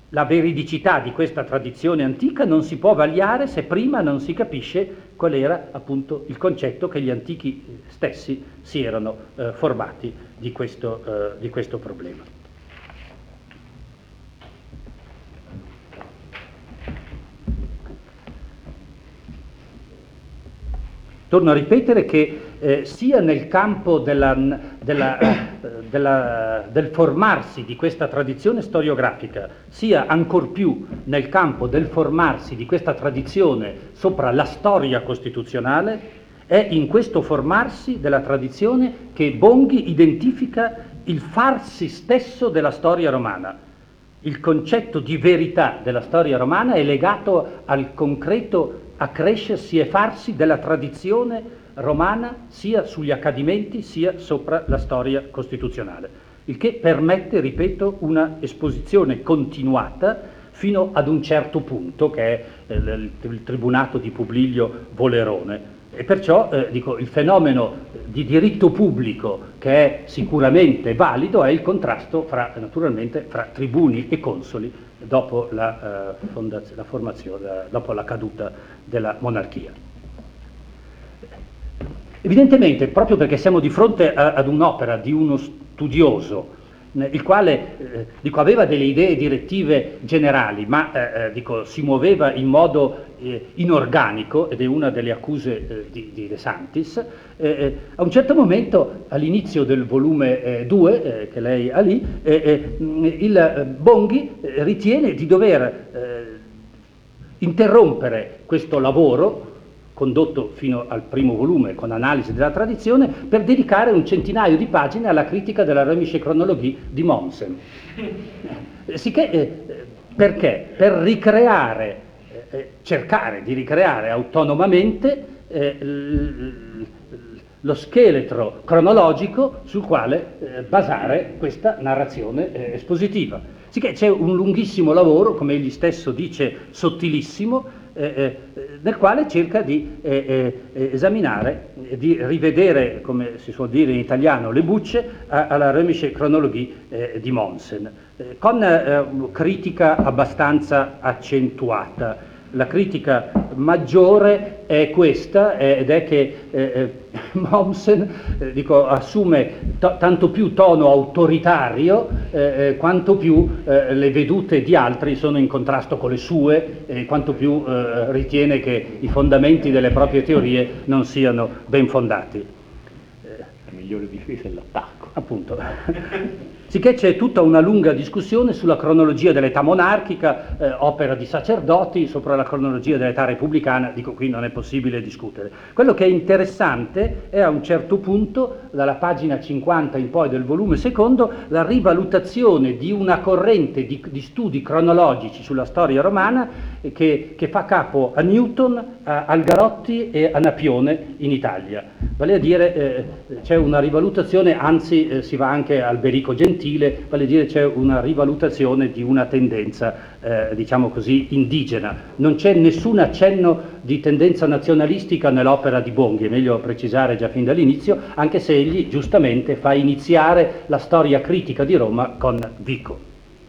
Speaker 3: la veridicità di questa tradizione antica non si può vagliare se prima non si capisce qual era appunto il concetto che gli antichi stessi si erano eh, formati di questo, eh, di questo problema. Torno a ripetere che eh, sia nel campo della, della, eh, della, del formarsi di questa tradizione storiografica, sia ancor più nel campo del formarsi di questa tradizione sopra la storia costituzionale, è in questo formarsi della tradizione che Bonghi identifica il farsi stesso della storia romana. Il concetto di verità della storia romana è legato al concreto accrescersi e farsi della tradizione romana sia sugli accadimenti sia sopra la storia costituzionale, il che permette, ripeto, una esposizione continuata fino ad un certo punto, che è eh, il, il tribunato di Publiglio Volerone. E perciò eh, dico, il fenomeno di diritto pubblico, che è sicuramente valido, è il contrasto fra, naturalmente, fra tribuni e consoli dopo la, eh, fondaz- la formazione, la, dopo la caduta della monarchia. Evidentemente, proprio perché siamo di fronte a, ad un'opera di uno studioso, il quale eh, dico, aveva delle idee direttive generali, ma eh, dico, si muoveva in modo eh, inorganico, ed è una delle accuse eh, di, di De Santis, eh, a un certo momento, all'inizio del volume due, eh, che lei ha lì, eh, eh, il Bonghi eh, ritiene di dover eh, interrompere questo lavoro condotto fino al primo volume con analisi della tradizione, per dedicare un centinaio di pagine alla critica della Römische Chronologie di Mommsen. Sicché, eh, perché? Per ricreare, eh, cercare di ricreare autonomamente eh, l- lo scheletro cronologico sul quale eh, basare questa narrazione eh, espositiva. Sicché c'è un lunghissimo lavoro, come egli stesso dice, sottilissimo, Eh, eh, nel quale cerca di eh, eh, esaminare, eh, di rivedere, come si suol dire in italiano, le bucce a, alla Römische Chronologie eh, di Mommsen, eh, con eh, critica abbastanza accentuata. La critica maggiore è questa, eh, ed è che eh, Mommsen eh, dico, assume to- tanto più tono autoritario eh, quanto più eh, le vedute di altri sono in contrasto con le sue, e quanto più eh, ritiene che i fondamenti delle proprie teorie non siano ben fondati.
Speaker 2: La migliore difesa è l'attacco.
Speaker 3: Appunto. Sicché c'è tutta una lunga discussione sulla cronologia dell'età monarchica, eh, opera di sacerdoti, sopra la cronologia dell'età repubblicana, dico, qui non è possibile discutere. Quello che è interessante è a un certo punto, dalla pagina cinquanta in poi del volume secondo, la rivalutazione di una corrente di, di studi cronologici sulla storia romana eh, che, che fa capo a Newton, a Algarotti e a Napione in Italia. Vale a dire, eh, c'è una rivalutazione, anzi eh, si va anche al Berico Gentile, vale a dire c'è una rivalutazione di una tendenza, eh, diciamo così, indigena. Non c'è nessun accenno di tendenza nazionalistica nell'opera di Bonghi, è meglio precisare già fin dall'inizio, anche se egli giustamente fa iniziare la storia critica di Roma con Vico.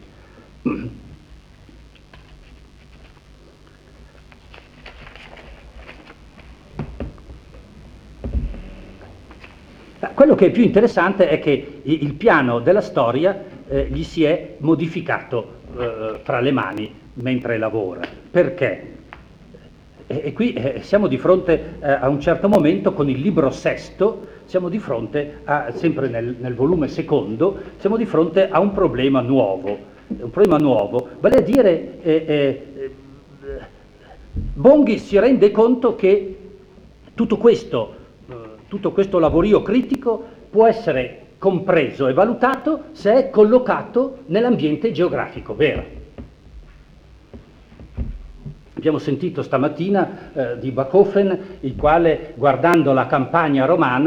Speaker 3: Quello che è più interessante è che il piano della storia eh, gli si è modificato eh, fra le mani mentre lavora. Perché? E, e qui eh, siamo di fronte eh, a un certo momento, con il libro sesto, siamo di fronte, a, sempre nel, nel volume secondo, siamo di fronte a un problema nuovo. Un problema nuovo, vale a dire, eh, eh, Bonghi si rende conto che tutto questo Tutto questo lavorio critico può essere compreso e valutato se è collocato nell'ambiente geografico vero. Abbiamo sentito stamattina eh, di Bachofen, il quale, guardando la campagna romana,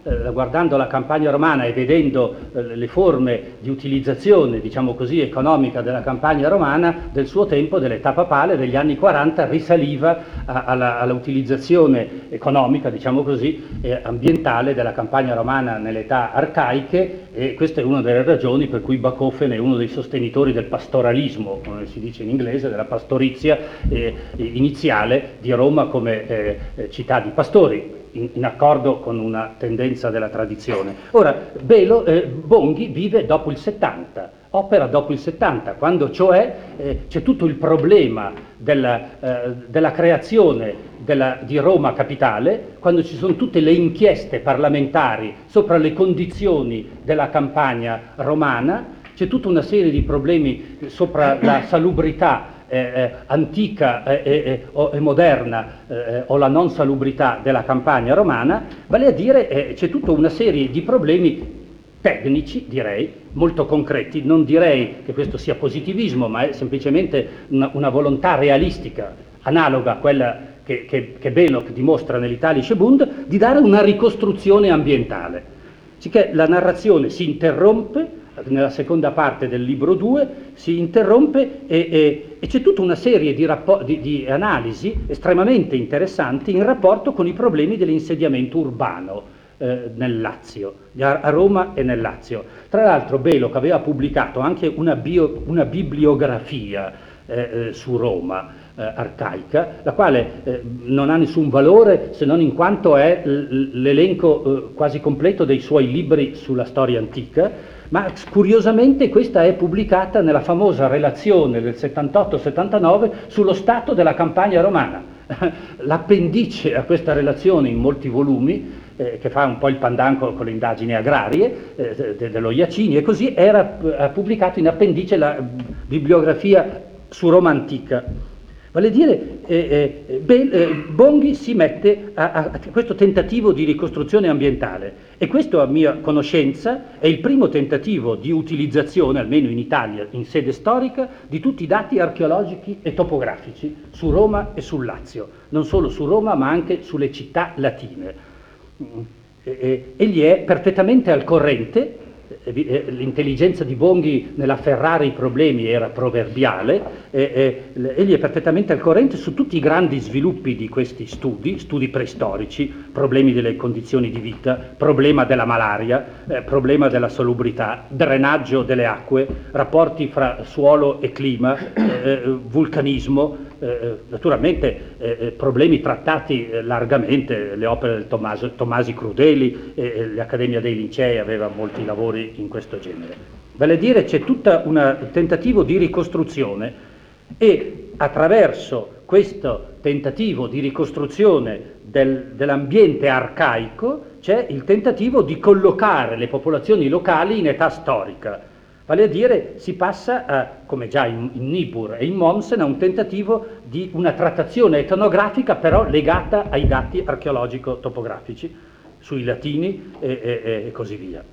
Speaker 3: eh, guardando la campagna romana e vedendo eh, le forme di utilizzazione, diciamo così, economica della campagna romana del suo tempo, dell'età papale, degli anni quaranta, risaliva a, alla, alla utilizzazione economica, diciamo così, e ambientale della campagna romana nelle età arcaiche, e questa è una delle ragioni per cui Bachofen è uno dei sostenitori del pastoralismo, come si dice in inglese, della pastorizia eh, iniziale di Roma come eh, città di pastori, in, in accordo con una tendenza della tradizione. Ora, Belo, eh, Bonghi vive dopo il settanta, opera dopo il settanta, quando cioè eh, c'è tutto il problema della, eh, della creazione della, di Roma capitale, quando ci sono tutte le inchieste parlamentari sopra le condizioni della campagna romana, c'è tutta una serie di problemi sopra la salubrità Eh, eh, antica e eh, eh, o, eh, moderna eh, o la non salubrità della campagna romana, vale a dire eh, c'è tutta una serie di problemi tecnici, direi, molto concreti. Non direi che questo sia positivismo, ma è semplicemente una, una volontà realistica, analoga a quella che, che, che Belloc dimostra nell'Italische Bund, di dare una ricostruzione ambientale. Sicché la narrazione si interrompe nella seconda parte del libro due, si interrompe e, e, e c'è tutta una serie di, di, di analisi estremamente interessanti in rapporto con i problemi dell'insediamento urbano eh, nel Lazio, a Roma e nel Lazio. Tra l'altro Belloc aveva pubblicato anche una, bio, una bibliografia eh, su Roma eh, arcaica, la quale eh, non ha nessun valore se non in quanto è l'elenco eh, quasi completo dei suoi libri sulla storia antica, ma curiosamente questa è pubblicata nella famosa relazione del settantotto settantanove sullo stato della campagna romana. L'appendice a questa relazione in molti volumi, eh, che fa un po' il pandanco con le indagini agrarie eh, de, dello Iacini e così, era eh, pubblicato in appendice la bibliografia su Roma antica. Vale a dire, eh, eh, Be- eh, Bonghi si mette a, a, a questo tentativo di ricostruzione ambientale, e questo, a mia conoscenza, è il primo tentativo di utilizzazione, almeno in Italia, in sede storica, di tutti i dati archeologici e topografici su Roma e sul Lazio, non solo su Roma ma anche sulle città latine. E, e, egli è perfettamente al corrente. L'intelligenza di Bonghi nell'afferrare i problemi era proverbiale, e, e, egli è perfettamente al corrente su tutti i grandi sviluppi di questi studi, studi preistorici, problemi delle condizioni di vita, problema della malaria, eh, problema della salubrità, drenaggio delle acque, rapporti fra suolo e clima, eh, vulcanismo, eh, naturalmente eh, problemi trattati eh, largamente, le opere del Tommaso, Tommasi Crudeli, eh, l'Accademia dei Lincei aveva molti lavori in questo genere. Vale a dire, c'è tutto un tentativo di ricostruzione, e attraverso questo tentativo di ricostruzione del, dell'ambiente arcaico c'è il tentativo di collocare le popolazioni locali in età storica. Vale a dire, si passa, a, come già in, in Niebuhr e in Mommsen, a un tentativo di una trattazione etnografica però legata ai dati archeologico-topografici sui latini e, e, e così via.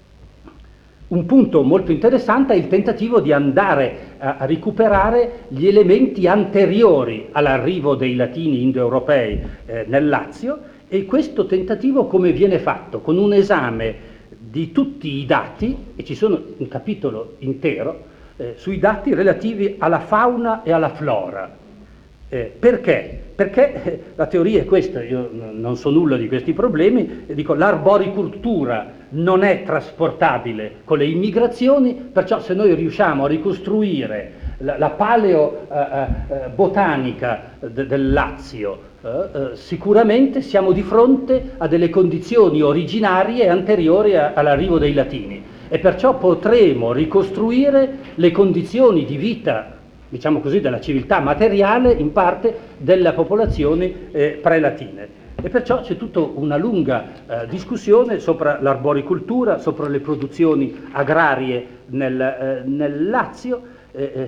Speaker 3: Un punto molto interessante è il tentativo di andare a, a recuperare gli elementi anteriori all'arrivo dei latini indoeuropei eh, nel Lazio, e questo tentativo come viene fatto? Con un esame di tutti i dati, e ci sono un capitolo intero eh, sui dati relativi alla fauna e alla flora. Eh, perché? Perché eh, la teoria è questa, io n- non so nulla di questi problemi, e dico l'arboricultura non è trasportabile con le immigrazioni, perciò se noi riusciamo a ricostruire la, la paleo eh, eh, botanica de- del Lazio, eh, eh, sicuramente siamo di fronte a delle condizioni originarie anteriori a- all'arrivo dei Latini, e perciò potremo ricostruire le condizioni di vita, diciamo così, della civiltà materiale in parte delle popolazioni eh, pre-latine. E perciò c'è tutta una lunga eh, discussione sopra l'arboricultura, sopra le produzioni agrarie nel, eh, nel Lazio, eh, eh,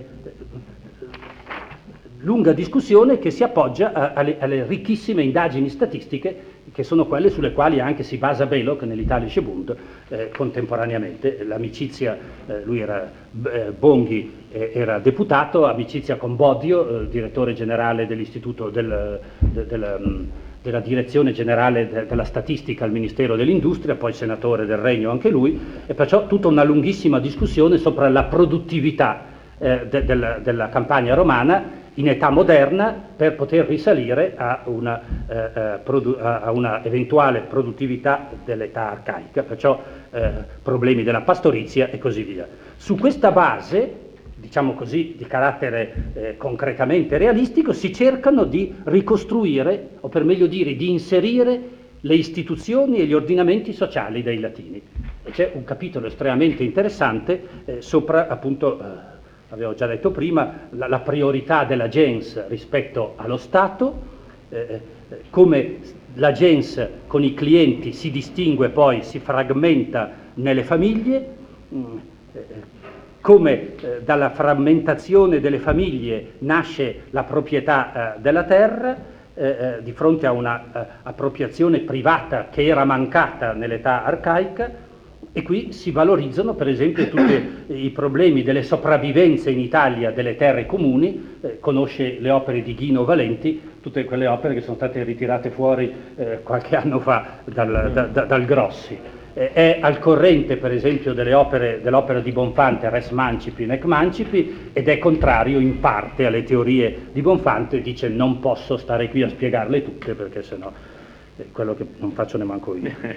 Speaker 3: lunga discussione che si appoggia a, alle, alle ricchissime indagini statistiche che sono quelle sulle quali anche si basa Belloc nell'Italische Bund eh, contemporaneamente. L'amicizia, eh, lui era, eh, Bonghi eh, era deputato, amicizia con Bodio, eh, direttore generale dell'istituto del, del, del, della Direzione Generale de, della Statistica al Ministero dell'Industria, poi senatore del Regno anche lui, e perciò tutta una lunghissima discussione sopra la produttività eh, de, de, della campagna romana in età moderna per poter risalire a una, eh, produ- a una eventuale produttività dell'età arcaica, perciò eh, problemi della pastorizia e così via. Su questa base, diciamo così, di carattere eh, concretamente realistico, si cercano di ricostruire, o per meglio dire di inserire, le istituzioni e gli ordinamenti sociali dei Latini. E c'è un capitolo estremamente interessante eh, sopra, appunto, eh, avevo già detto prima, la, la priorità della gens rispetto allo Stato, eh, come la gens con i clienti si distingue poi, si fragmenta nelle famiglie, mh, eh, come eh, dalla frammentazione delle famiglie nasce la proprietà eh, della terra, eh, eh, di fronte a una eh, appropriazione privata che era mancata nell'età arcaica. E qui si valorizzano per esempio tutti i problemi delle sopravvivenze in Italia delle terre comuni, eh, conosce le opere di Ghino Valenti, tutte quelle opere che sono state ritirate fuori eh, qualche anno fa dal, da, da, dal Grossi. Eh, è al corrente per esempio delle opere, dell'opera di Bonfante, Res Mancipi nec Mancipi, ed è contrario in parte alle teorie di Bonfante, dice non posso stare qui a spiegarle tutte perché sennò è quello che non faccio neanche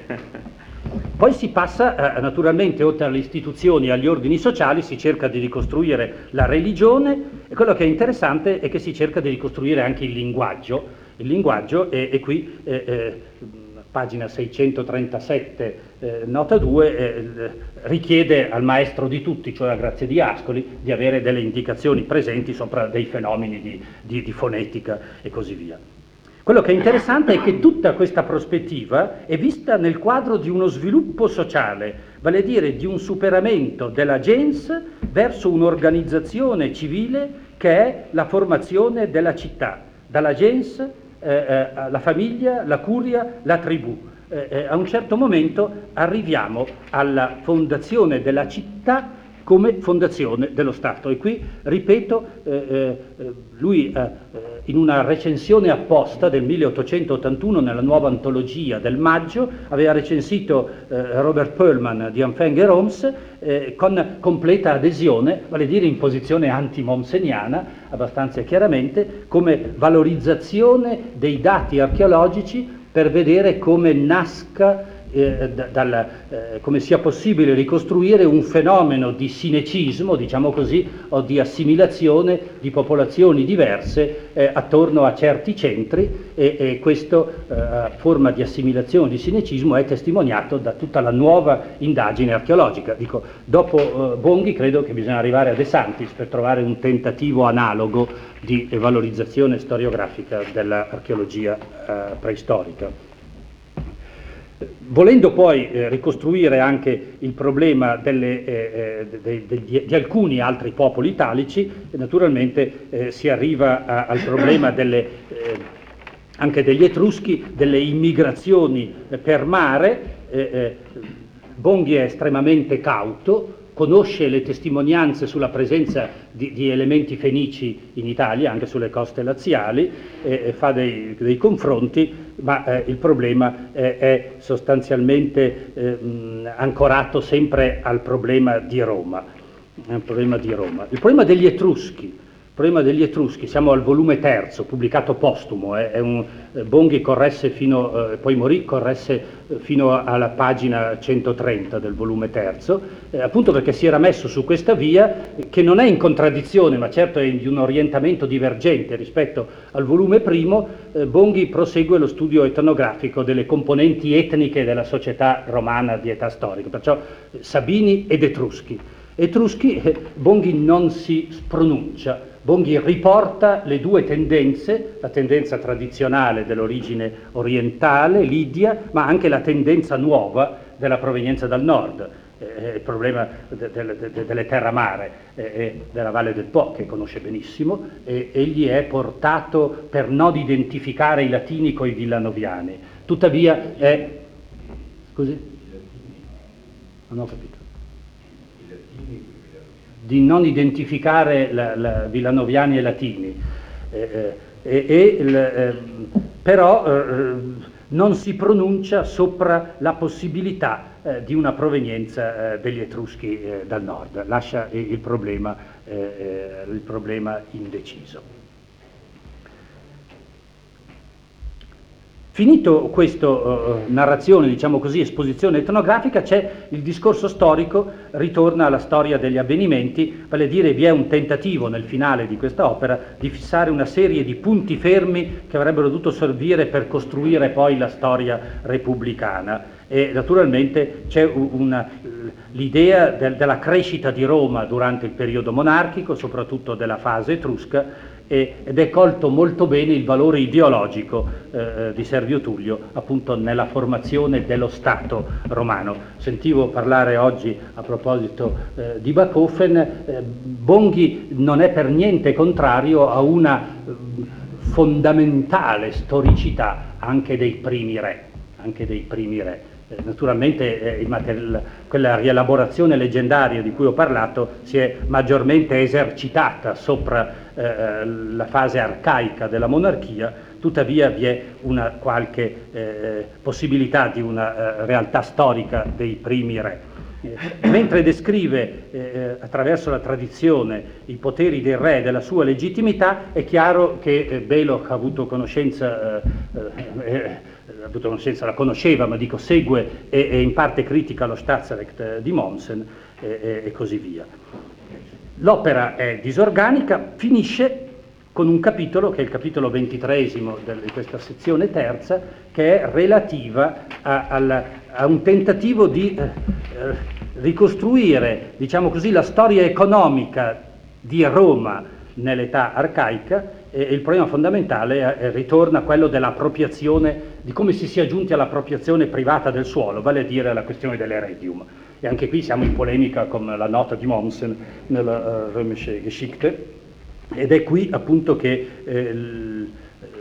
Speaker 3: io. Poi si passa, eh, naturalmente, oltre alle istituzioni e agli ordini sociali, si cerca di ricostruire la religione, e quello che è interessante è che si cerca di ricostruire anche il linguaggio. Il linguaggio, e, e qui, eh, eh, pagina seicentotrentasette, eh, nota due, eh, richiede al maestro di tutti, cioè a Grazia di Ascoli, di avere delle indicazioni presenti sopra dei fenomeni di, di, di fonetica e così via. Quello che è interessante è che tutta questa prospettiva è vista nel quadro di uno sviluppo sociale, vale a dire di un superamento della gens verso un'organizzazione civile che è la formazione della città, dalla gens, eh, eh, la famiglia, la curia, la tribù. Eh, eh, a un certo momento arriviamo alla fondazione della città come fondazione dello Stato. E qui, ripeto, eh, eh, lui eh, in una recensione apposta del milleottocentottantuno nella nuova antologia del Maggio aveva recensito eh, Robert Perlman di Anfang e Roms eh, con completa adesione, vale a dire in posizione anti-momseniana, abbastanza chiaramente, come valorizzazione dei dati archeologici per vedere come nasca Eh, da, dal, eh, come sia possibile ricostruire un fenomeno di sinecismo, diciamo così, o di assimilazione di popolazioni diverse eh, attorno a certi centri, e, e questa eh, forma di assimilazione, di sinecismo è testimoniato da tutta la nuova indagine archeologica. Dico, dopo eh, Bonghi credo che bisogna arrivare a De Santis per trovare un tentativo analogo di valorizzazione storiografica dell'archeologia eh, preistorica. Volendo poi eh, ricostruire anche il problema delle, eh, de, de, de, di alcuni altri popoli italici, naturalmente eh, si arriva a, al problema delle, eh, anche degli Etruschi, delle immigrazioni eh, per mare. Eh, eh, Bonghi è estremamente cauto, conosce le testimonianze sulla presenza di, di elementi fenici in Italia, anche sulle coste laziali, eh, fa dei, dei confronti, ma eh, il problema eh, è sostanzialmente eh, mh, ancorato sempre al problema di Roma. Al problema di Roma. Il problema degli Etruschi. Il problema degli Etruschi, siamo al volume terzo, pubblicato postumo, eh, è un, eh, Bonghi corresse fino, eh, poi morì, corresse eh, fino alla pagina centotrenta del volume terzo, eh, appunto perché si era messo su questa via eh, che non è in contraddizione, ma certo è di un orientamento divergente rispetto al volume primo. eh, Bonghi prosegue lo studio etnografico delle componenti etniche della società romana di età storica, perciò eh, Sabini ed Etruschi. Etruschi, eh, Bonghi non si pronuncia. Bonghi riporta le due tendenze, la tendenza tradizionale dell'origine orientale, Lidia, ma anche la tendenza nuova della provenienza dal nord, eh, il problema de, de, de, delle terramare e eh, della Valle del Po, che conosce benissimo, e egli è portato per non identificare i latini coi villanoviani. Tuttavia è... Scusi? Non ho capito. Di non identificare la, la, villanoviani e latini. Eh, eh, e, e il, eh, però eh, non si pronuncia sopra la possibilità eh, di una provenienza eh, degli Etruschi eh, dal nord, lascia il, il, problema, eh, il problema indeciso. Finito questa uh, narrazione, diciamo così, esposizione etnografica, c'è il discorso storico, ritorna alla storia degli avvenimenti, vale a dire vi è un tentativo nel finale di questa opera di fissare una serie di punti fermi che avrebbero dovuto servire per costruire poi la storia repubblicana. E naturalmente c'è l'idea del, della crescita di Roma durante il periodo monarchico, soprattutto della fase etrusca, ed è colto molto bene il valore ideologico eh, di Servio Tullio appunto nella formazione dello Stato romano. Sentivo parlare oggi a proposito eh, di Bachofen, eh, Bonghi non è per niente contrario a una eh, fondamentale storicità anche dei primi re, anche dei primi re. Eh, naturalmente eh, il, quella rielaborazione leggendaria di cui ho parlato si è maggiormente esercitata sopra eh, la fase arcaica della monarchia, tuttavia vi è una qualche eh, possibilità di una eh, realtà storica dei primi re. Eh, mentre descrive eh, attraverso la tradizione i poteri del re e della sua legittimità, è chiaro che eh, Belloc ha avuto conoscenza eh, eh, ha avuto conoscenza, la conosceva, ma dico segue e, e in parte critica lo Staatsrecht di Mommsen e, e, e così via. L'opera è disorganica, finisce con un capitolo, che è il capitolo ventitreesimo di questa sezione terza, che è relativa a, a, a un tentativo di eh, ricostruire, diciamo così, la storia economica di Roma nell'età arcaica. E il problema fondamentale eh, ritorna a quello dell'appropriazione, di come si sia giunti all'appropriazione privata del suolo, vale a dire la questione dell'eredium. E anche qui siamo in polemica con la nota di Mommsen nella uh, Römische Geschichte, ed è qui appunto che, eh, l,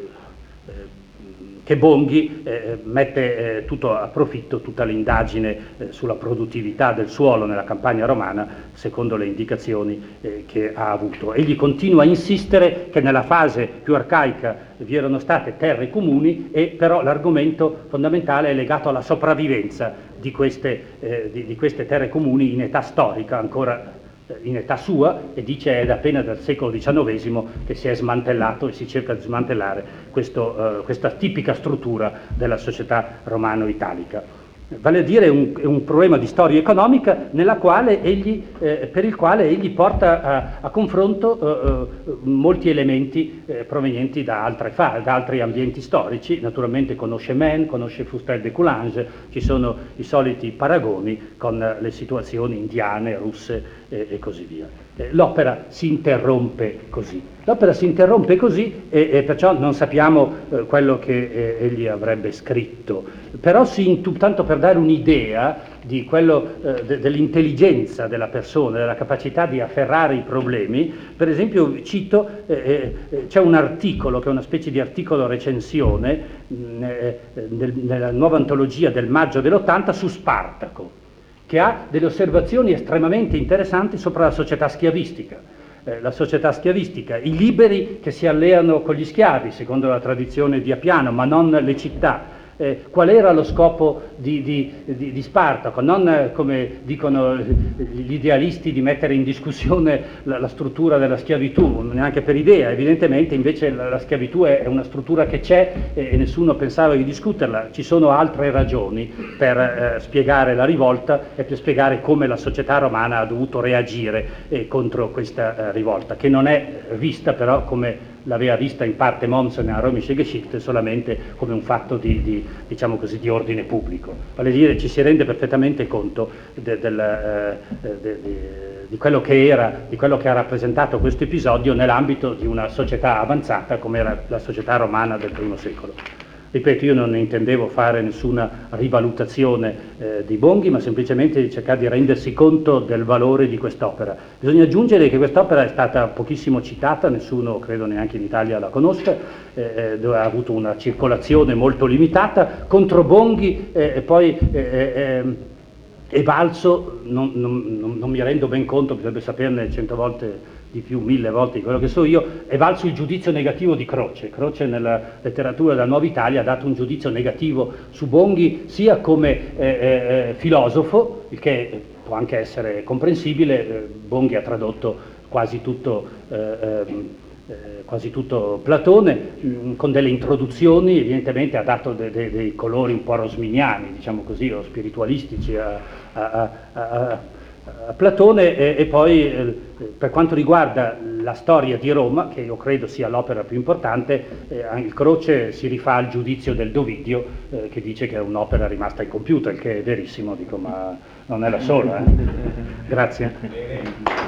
Speaker 3: eh, che Bonghi eh, mette eh, tutto a profitto tutta l'indagine eh, sulla produttività del suolo nella campagna romana secondo le indicazioni eh, che ha avuto. Egli continua a insistere che nella fase più arcaica vi erano state terre comuni, e però l'argomento fondamentale è legato alla sopravvivenza di queste, eh, di, di queste terre comuni in età storica, ancora in età sua, e dice è appena dal secolo diciannovesimo che si è smantellato e si cerca di smantellare questo, uh, questa tipica struttura della società romano-italica. Vale a dire è un, è un problema di storia economica nella quale egli, eh, per il quale egli porta a, a confronto eh, molti elementi eh, provenienti da, altre fa, da altri ambienti storici. Naturalmente conosce Maine, conosce Fustel de Coulanges, ci sono i soliti paragoni con le situazioni indiane, russe eh, e così via. Eh, l'opera si interrompe così. L'opera si interrompe così e, e perciò non sappiamo eh, quello che eh, egli avrebbe scritto, però si, tanto per dare un'idea di quello, eh, de, dell'intelligenza della persona, della capacità di afferrare i problemi. Per esempio cito, eh, eh, c'è un articolo che è una specie di articolo recensione mh, eh, nel, nella nuova antologia del maggio dell'ottanta su Spartaco, che ha delle osservazioni estremamente interessanti sopra la società schiavistica. Eh, la società schiavistica, i liberi che si alleano con gli schiavi, secondo la tradizione di Appiano, ma non le città. Eh, qual era lo scopo di, di, di, di Spartaco? Non eh, come dicono gli idealisti di mettere in discussione la, la struttura della schiavitù, neanche per idea. Evidentemente invece la, la schiavitù è, è una struttura che c'è e, e nessuno pensava di discuterla. Ci sono altre ragioni per eh, spiegare la rivolta e per spiegare come la società romana ha dovuto reagire eh, contro questa eh, rivolta, che non è vista però come l'aveva vista in parte Mommsen nella Römische Geschichte, solamente come un fatto di, di, diciamo così, di ordine pubblico. Vale a dire, ci si rende perfettamente conto de, del, eh, de, de, di, quello che era, di quello che ha rappresentato questo episodio nell'ambito di una società avanzata come era la società romana del primo secolo. Ripeto, io non intendevo fare nessuna rivalutazione eh, di Bonghi, ma semplicemente di cercare di rendersi conto del valore di quest'opera. Bisogna aggiungere che quest'opera è stata pochissimo citata, nessuno credo neanche in Italia la conosca, eh, ha avuto una circolazione molto limitata. Contro Bonghi eh, e poi eh, eh, è valso, non, non, non mi rendo ben conto, bisognerebbe saperne cento volte di più mille volte di quello che so io, è valso il giudizio negativo di Croce. Croce nella letteratura della Nuova Italia ha dato un giudizio negativo su Bonghi sia come eh, eh, filosofo, il che può anche essere comprensibile. eh, Bonghi ha tradotto quasi tutto eh, ehm, Eh, quasi tutto Platone, mh, con delle introduzioni, evidentemente ha dato de, de, dei colori un po' rosminiani, diciamo così, o spiritualistici a, a, a, a, a Platone, e, e poi eh, per quanto riguarda la storia di Roma, che io credo sia l'opera più importante, eh, il Croce si rifà al giudizio del Dovidio, eh, che dice che è un'opera rimasta incompiuta, il che è verissimo, dico, ma non è la sola. Eh. Grazie.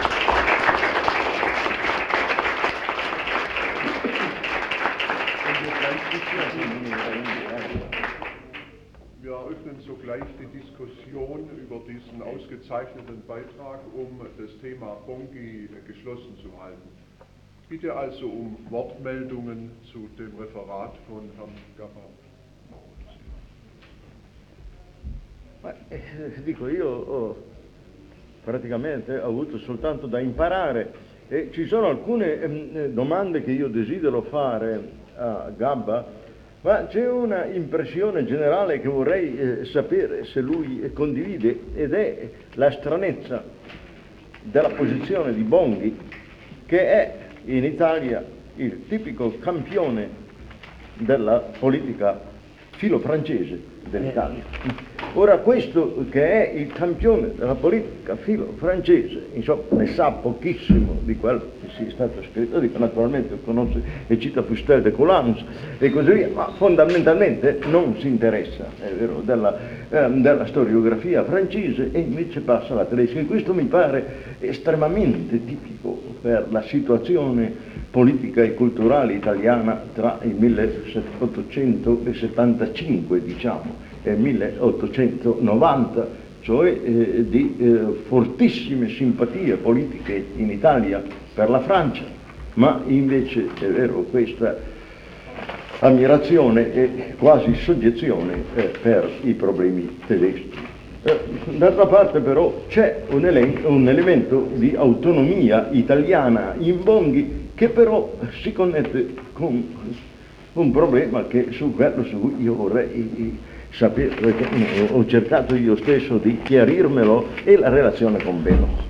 Speaker 1: Wir eröffnen sogleich die Diskussion über diesen ausgezeichneten Beitrag, um das Thema Bonghi geschlossen zu halten. Bitte also um Wortmeldungen zu dem Referat von Herrn Gabba.
Speaker 2: Ma, eh, dico, io ho praticamente ho avuto soltanto da imparare e ci sono alcune eh, domande che io desidero fare a Gabba, ma c'è una impressione generale che vorrei eh, sapere se lui condivide, ed è la stranezza della posizione di Bonghi, che è in Italia il tipico campione della politica filo-francese dell'Italia. Ora, questo che è il campione della politica filo-francese, insomma, ne sa pochissimo di quello che sia stato scritto, dico, naturalmente conosce e cita Fustel de Coulanges e così via, ma fondamentalmente non si interessa, è vero, della, eh, della storiografia francese, e invece passa alla tedesca. E questo mi pare estremamente tipico per la situazione politica e culturale italiana tra il milleottocentosettantacinque, diciamo, e milleottocentonovanta, cioè eh, di eh, fortissime simpatie politiche in Italia per la Francia, ma invece è vero questa ammirazione e quasi soggezione eh, per i problemi tedeschi. Eh, d'altra parte però c'è un, elen- un elemento di autonomia italiana in Bonghi che però si connette con un problema che su quello su cui io vorrei sapere, perché ho cercato io stesso di chiarirmelo, è la relazione con Belloch.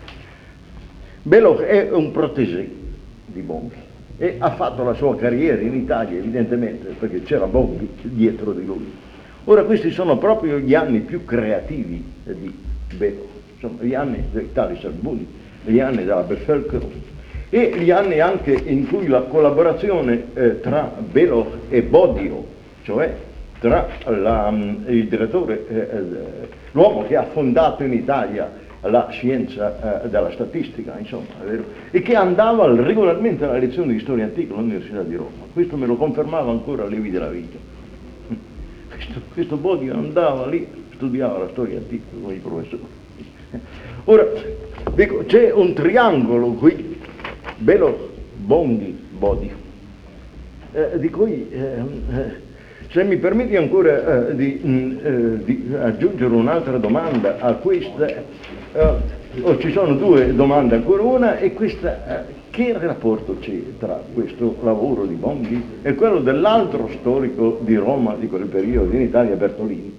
Speaker 2: Belloch è un protégé di Bonghi e ha fatto la sua carriera in Italia, evidentemente, perché c'era Bonghi dietro di lui. Ora, questi sono proprio gli anni più creativi di Belloch, sono gli anni dei tali Salbuni, gli anni della Bevölkerung, e gli anni anche in cui la collaborazione eh, tra Belloch e Bodio, cioè tra la, il direttore, eh, l'uomo che ha fondato in Italia la scienza eh, della statistica, insomma, è vero, e che andava regolarmente alla lezione di storia antica all'Università di Roma. Questo me lo confermava ancora Levi della Vita. Questo, questo Bodio andava lì, studiava la storia antica con i professori. Ora, dico, c'è un triangolo qui, Belloch, Bonghi, Bodio, eh, di cui eh, eh, se mi permetti ancora eh, di, mh, eh, di aggiungere un'altra domanda a questa, eh, oh, ci sono due domande ancora, una è questa, eh, che rapporto c'è tra questo lavoro di Bonghi e quello dell'altro storico di Roma di quel periodo in Italia, Bertolini?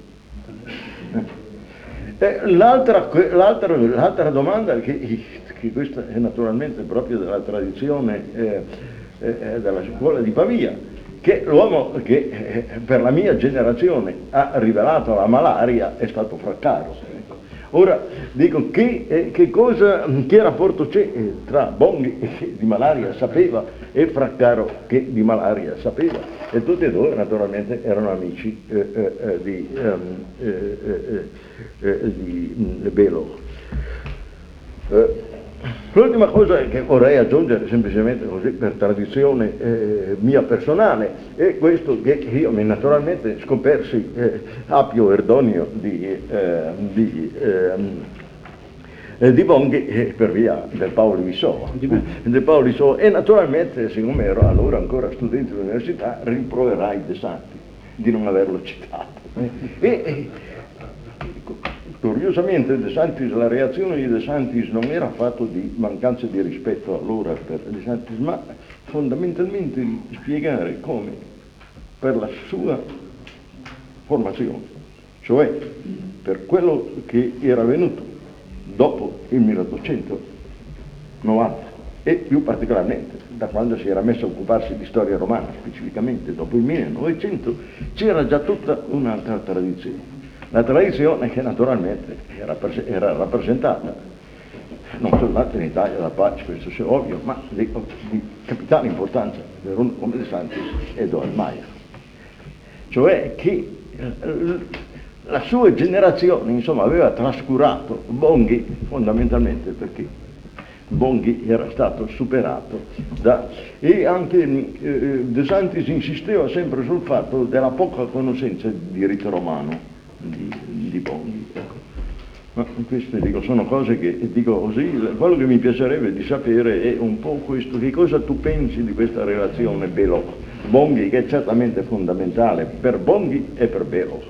Speaker 2: Eh, l'altra, l'altra, l'altra domanda, che, che questa è naturalmente proprio della tradizione eh, eh, della scuola di Pavia, che l'uomo che eh, per la mia generazione ha rivelato la malaria è stato Fraccaro. Ora dico, che, eh, che cosa, che rapporto c'è tra Bonghi che di malaria sapeva e Fraccaro che di malaria sapeva? E tutti e due naturalmente erano amici eh, eh, di, um, eh, eh, eh, di mm, Belloch. Eh, L'ultima cosa che vorrei aggiungere, semplicemente così per tradizione eh, mia personale, è questo che io naturalmente scopersi eh, Appio Erdonio di, eh, di, eh, di Bonghi eh, per via del Paolo Vissoa, del Paolo Vissoa, e naturalmente, siccome ero allora ancora studente dell'università, rimproverai De Santi di non averlo citato. E, e, Curiosamente De Santis, la reazione di De Santis non era fatto di mancanza di rispetto allora per De Santis, ma fondamentalmente di spiegare come per la sua formazione, cioè per quello che era venuto dopo il milleottocentonovanta e più particolarmente da quando si era messo a occuparsi di storia romana, specificamente dopo il millenovecento, c'era già tutta un'altra tradizione. La tradizione che naturalmente era, era rappresentata non soltanto in Italia da Pace, questo è ovvio, ma di, di capitale importanza per uno come De Santis e Doel Mayer. Cioè che la sua generazione, insomma, aveva trascurato Bonghi fondamentalmente perché Bonghi era stato superato da... e anche eh, De Santis insisteva sempre sul fatto della poca conoscenza del diritto romano di, di Bonghi. Ecco. Ma queste dico, sono cose che dico così, quello che mi piacerebbe di sapere è un po' questo, che cosa tu pensi di questa relazione Belloc-Bonghi, che è certamente fondamentale per Bonghi e per Belloc.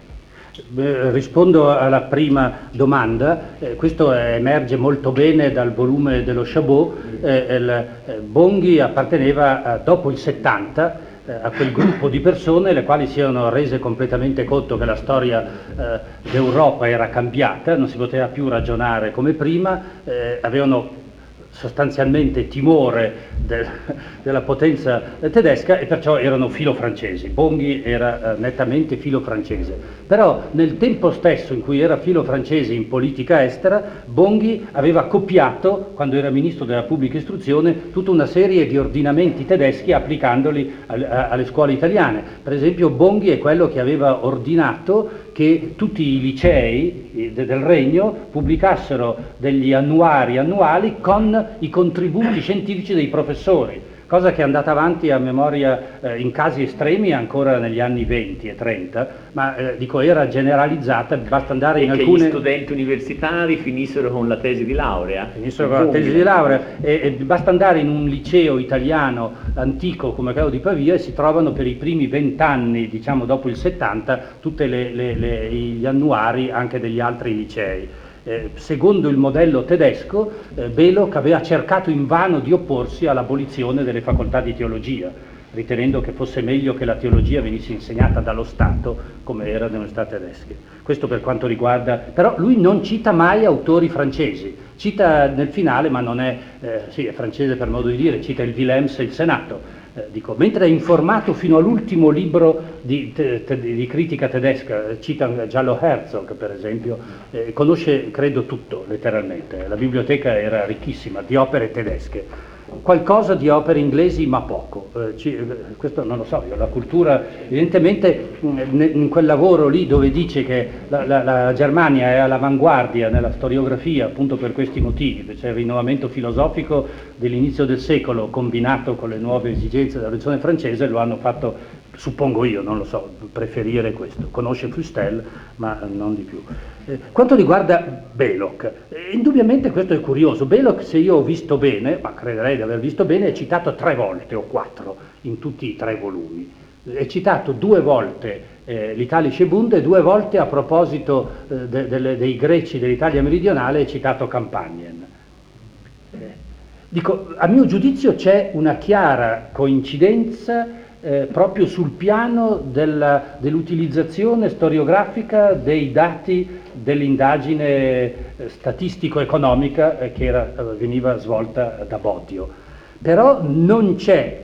Speaker 3: Rispondo alla prima domanda, eh, questo emerge molto bene dal volume dello Chabot. eh, il, eh, Bonghi apparteneva eh, dopo il settanta eh, a quel gruppo di persone le quali si erano rese completamente conto che la storia eh, d'Europa era cambiata, non si poteva più ragionare come prima, eh, avevano sostanzialmente timore del, della potenza tedesca e perciò erano filo-francesi. Bonghi era eh, nettamente filo-francese, però nel tempo stesso in cui era filo-francese in politica estera, Bonghi aveva copiato, quando era ministro della pubblica istruzione, tutta una serie di ordinamenti tedeschi applicandoli al, a, alle scuole italiane. Per esempio Bonghi è quello che aveva ordinato che tutti i licei del Regno pubblicassero degli annuari annuali con i contributi scientifici dei professori, cosa che è andata avanti a memoria eh, in casi estremi ancora negli anni venti e trenta, ma eh, dico era generalizzata, basta andare
Speaker 4: e
Speaker 3: in
Speaker 4: che
Speaker 3: alcune...
Speaker 4: gli studenti universitari finissero con la tesi di laurea.
Speaker 3: Finissero con la tesi di laurea e, e basta andare in un liceo italiano antico come quello di Pavia e si trovano per i primi vent'anni, diciamo dopo il settanta, tutti gli annuari anche degli altri licei. Eh, secondo il modello tedesco, eh, Belloc aveva cercato invano di opporsi all'abolizione delle facoltà di teologia, ritenendo che fosse meglio che la teologia venisse insegnata dallo Stato come era nelle università tedesche. Questo per quanto riguarda... Però lui non cita mai autori francesi, cita nel finale, ma non è, eh, sì, è francese per modo di dire, cita il Willems e il Senato. Eh, dico, mentre è informato fino all'ultimo libro di, te, te, di critica tedesca, cita Giallo Herzog per esempio, eh, conosce credo tutto letteralmente, la biblioteca era ricchissima di opere tedesche, qualcosa di opere inglesi ma poco, eh, ci, questo non lo so io, la cultura evidentemente in, in quel lavoro lì dove dice che la, la, la Germania è all'avanguardia nella storiografia appunto per questi motivi, c'è il rinnovamento filosofico dell'inizio del secolo combinato con le nuove esigenze della rivoluzione francese, lo hanno fatto, suppongo io, non lo so, preferire questo, conosce Fustel ma non di più. Eh, quanto riguarda Belloc, eh, indubbiamente questo è curioso, Belloc se io ho visto bene, ma crederei di aver visto bene, è citato tre volte o quattro in tutti i tre volumi, è citato due volte eh, l'Italische Bund e due volte a proposito eh, de, de, dei greci dell'Italia meridionale è citato Campanien. Eh, dico, a mio giudizio c'è una chiara coincidenza Eh, proprio sul piano della, dell'utilizzazione storiografica dei dati dell'indagine eh, statistico-economica eh, che era, eh, veniva svolta da Bobbio. Però non c'è,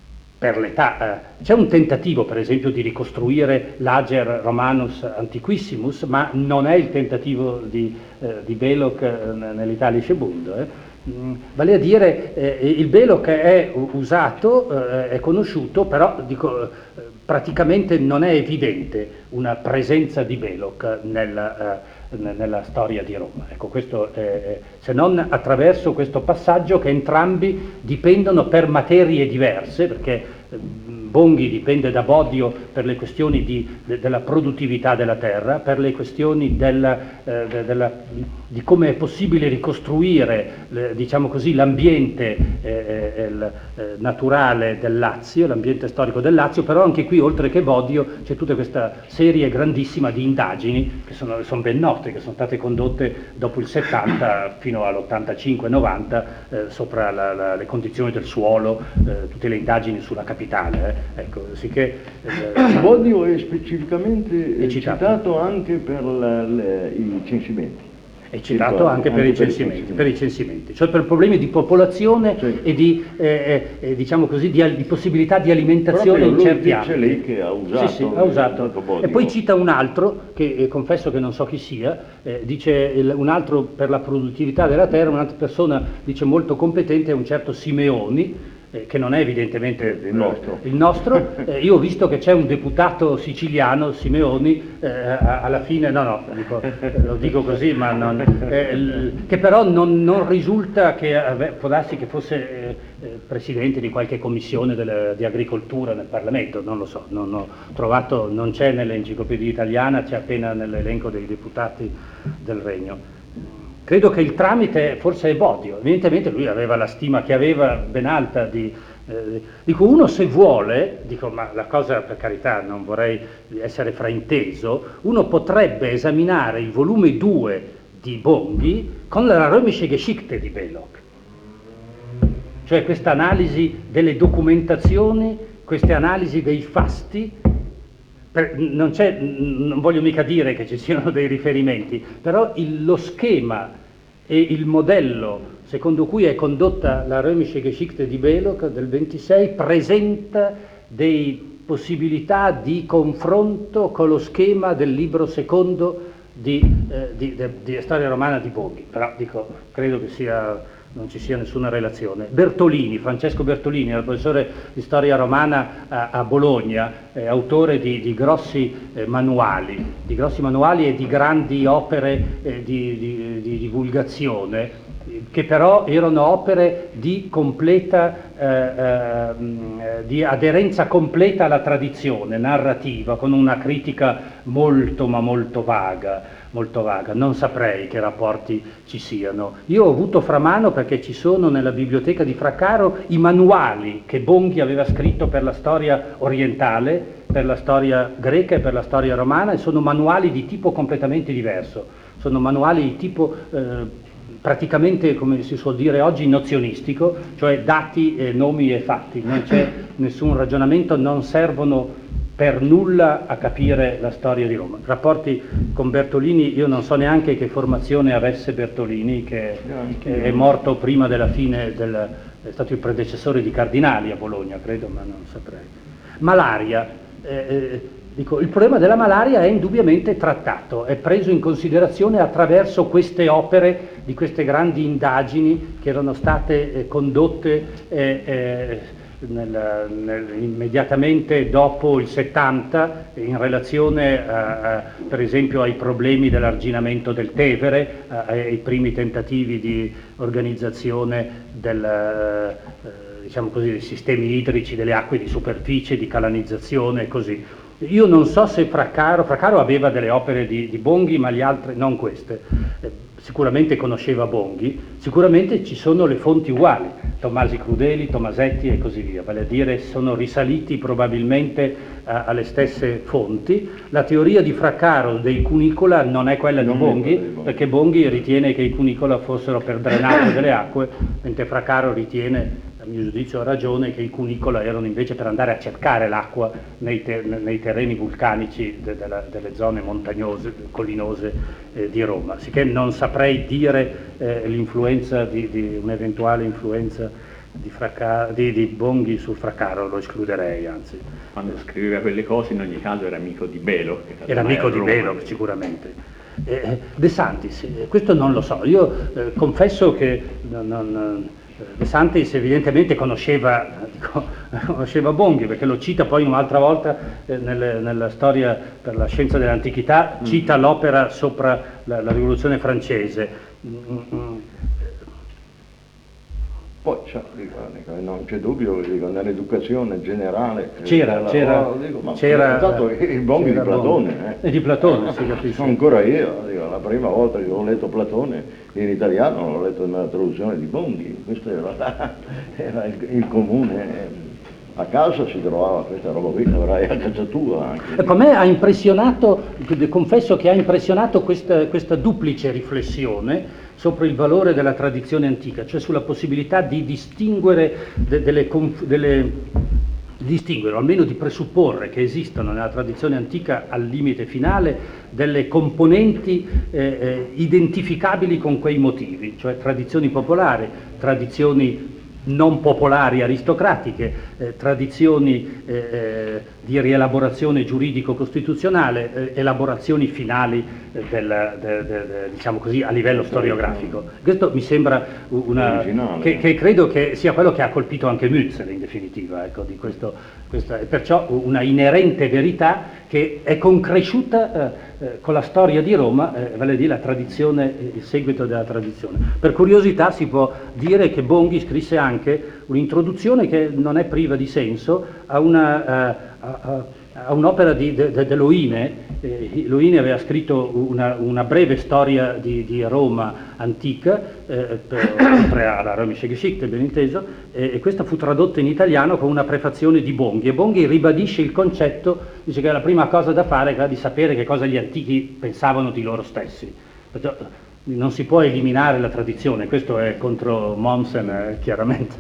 Speaker 3: per l'età, eh, c'è un tentativo per esempio di ricostruire l'Ager Romanus Antiquissimus, ma non è il tentativo di, eh, di Belloc eh, nell'Italische Bund. Eh. Vale a dire, eh, il Belloc è usato, eh, è conosciuto, però dico, eh, praticamente non è evidente una presenza di Belloc nella, eh, nella storia di Roma. Ecco, questo è, se non attraverso questo passaggio che entrambi dipendono per materie diverse, perché eh, Bonghi dipende da Bobbio per le questioni di, de, della produttività della terra, per le questioni della, eh, de, della, di come è possibile ricostruire eh, diciamo così, l'ambiente eh, eh, naturale del Lazio, l'ambiente storico del Lazio, però anche qui oltre che Bobbio c'è tutta questa serie grandissima di indagini che sono, sono ben note, che sono state condotte dopo il settanta fino all'ottantacinque novanta eh, sopra la, la, le condizioni del suolo, eh, tutte le indagini sulla capitale. Eh. Ecco, sicché, eh,
Speaker 2: Bobbio è specificamente
Speaker 3: è
Speaker 2: citato.
Speaker 3: citato
Speaker 2: anche per la, le, i censimenti.
Speaker 3: è citato anche, per, anche i censimenti, per i censimenti, cioè per problemi di popolazione sì. e di, eh, eh, diciamo così, di, di possibilità di alimentazione in certi
Speaker 2: ambiti. C'è lei che ha usato,
Speaker 3: sì, sì, ha usato. E poi cita un altro, che eh, confesso che non so chi sia, eh, dice il, un altro per la produttività della terra, un'altra persona dice molto competente è un certo Simeoni, Eh, che non è evidentemente il nostro, il nostro. Eh, io ho visto che c'è un deputato siciliano, Simeoni, eh, alla fine, no no, dico, lo dico così, ma non, eh, l, che però non, non risulta che, eh, può darsi che fosse eh, eh, presidente di qualche commissione delle, di agricoltura nel Parlamento, non lo so, non ho trovato, non c'è nell'enciclopedia italiana, c'è appena nell'elenco dei deputati del Regno. Credo che il tramite forse è Bobbio, evidentemente lui aveva la stima che aveva ben alta di, eh, dico uno se vuole, dico ma la cosa per carità non vorrei essere frainteso, uno potrebbe esaminare il volume due di Bonghi con la Römische Geschichte di Belloc, cioè questa analisi delle documentazioni, queste analisi dei fasti. Non, c'è, non voglio mica dire che ci siano dei riferimenti, però il, lo schema e il modello secondo cui è condotta la Römische Geschichte di Belloc del ventisei presenta delle possibilità di confronto con lo schema del libro secondo di, eh, di, di, di Storia Romana di Bonghi, però dico, credo che sia... non ci sia nessuna relazione. Bertolini, Francesco Bertolini, era professore di storia romana a, a Bologna, eh, autore di, di grossi eh, manuali, di grossi manuali e di grandi opere eh, di, di, di divulgazione, eh, che però erano opere di completa, eh, eh, di aderenza completa alla tradizione narrativa, con una critica molto ma molto vaga. molto vaga, non saprei che rapporti ci siano. Io ho avuto fra mano, perché ci sono nella biblioteca di Fraccaro, i manuali che Bonghi aveva scritto per la storia orientale, per la storia greca e per la storia romana, e sono manuali di tipo completamente diverso, sono manuali di tipo eh, praticamente, come si suol dire oggi, nozionistico, cioè dati, eh, nomi e fatti, non c'è nessun ragionamento, non servono per nulla a capire la storia di Roma. Rapporti con Bertolini, io non so neanche che formazione avesse Bertolini, che, che è morto prima della fine, del, è stato il predecessore di Cardinali a Bologna, credo, ma non saprei. Malaria, eh, dico, il problema della malaria è indubbiamente trattato, è preso in considerazione attraverso queste opere, di queste grandi indagini che erano state eh, condotte eh, eh, Nel, nel, immediatamente dopo il settanta in relazione a, a, per esempio ai problemi dell'arginamento del Tevere, a, ai primi tentativi di organizzazione del, eh, diciamo così, dei sistemi idrici, delle acque di superficie, di calanizzazione e così. Io non so se Fraccaro, Fraccaro aveva delle opere di, di Bonghi, ma gli altri non queste. Eh, sicuramente conosceva Bonghi, sicuramente ci sono le fonti uguali, Tommasi Crudeli, Tomasetti e così via, vale a dire sono risaliti probabilmente a, alle stesse fonti. La teoria di Fraccaro dei cunicola non è quella di Bonghi, perché Bonghi ritiene che i cunicola fossero per drenaggio delle acque, mentre Fraccaro ritiene, a mio giudizio ha ragione, che i cunicola erano invece per andare a cercare l'acqua nei, ter nei terreni vulcanici de della, delle zone montagnose, collinose eh, di Roma. Sicché non saprei dire eh, l'influenza di, di un'eventuale influenza di, di, di Bonghi sul Fraccaro, lo escluderei, anzi.
Speaker 4: Quando scriveva quelle cose in ogni caso era amico di Belloc.
Speaker 3: Era amico di Belloc, sicuramente. Eh, De Santis, eh, questo non lo so, io eh, confesso che non, non, De Santis evidentemente conosceva, dico, conosceva Bonghi, perché lo cita poi un'altra volta eh, nelle, nella storia per la scienza dell'antichità, cita mm. l'opera sopra la, la rivoluzione francese. Mm, mm.
Speaker 2: Poi cioè, dico, dico, non c'è dubbio, dico, nell'educazione generale
Speaker 3: c'era, c'era,
Speaker 2: dico, ma
Speaker 3: c'era
Speaker 2: stato il Bonghi di Platone, eh.
Speaker 3: E di Platone, si capisce.
Speaker 2: Sono ancora io, dico, la prima volta che ho letto Platone in italiano l'ho letto nella traduzione di Bonghi, questo era, era il, il comune. A casa si trovava questa roba qui, l'avrai a casa tua anche.
Speaker 3: Ecco, a me ha impressionato, confesso che ha impressionato questa, questa duplice riflessione sopra il valore della tradizione antica, cioè sulla possibilità di distinguere de, delle, delle distinguere, o almeno di presupporre che esistano nella tradizione antica al limite finale delle componenti eh, eh, identificabili con quei motivi, cioè tradizioni popolari, tradizioni non popolari aristocratiche, eh, tradizioni eh, eh, di rielaborazione giuridico-costituzionale, eh, elaborazioni finali eh, del, de, de, de, diciamo così, a livello storiografico. Questo mi sembra una, che, che credo che sia quello che ha colpito anche Mützel in definitiva, ecco, di questo, questa, e perciò una inerente verità che è concresciuta eh, eh, con la storia di Roma, eh, vale a dire la tradizione, il seguito della tradizione. Per curiosità si può dire che Bonghi scrisse anche un'introduzione che non è priva di senso a una, uh, a, a un'opera di, de, de, dell'Oine. Eh, L'Oine aveva scritto una, una breve storia di, di Roma antica, eh, per, oltre alla Römische Geschichte, ben inteso, eh, e questa fu tradotta in italiano con una prefazione di Bonghi, e Bonghi ribadisce il concetto, dice che la prima cosa da fare è quella di sapere che cosa gli antichi pensavano di loro stessi. Perciò, non si può eliminare la tradizione, questo è contro Mommsen eh, chiaramente.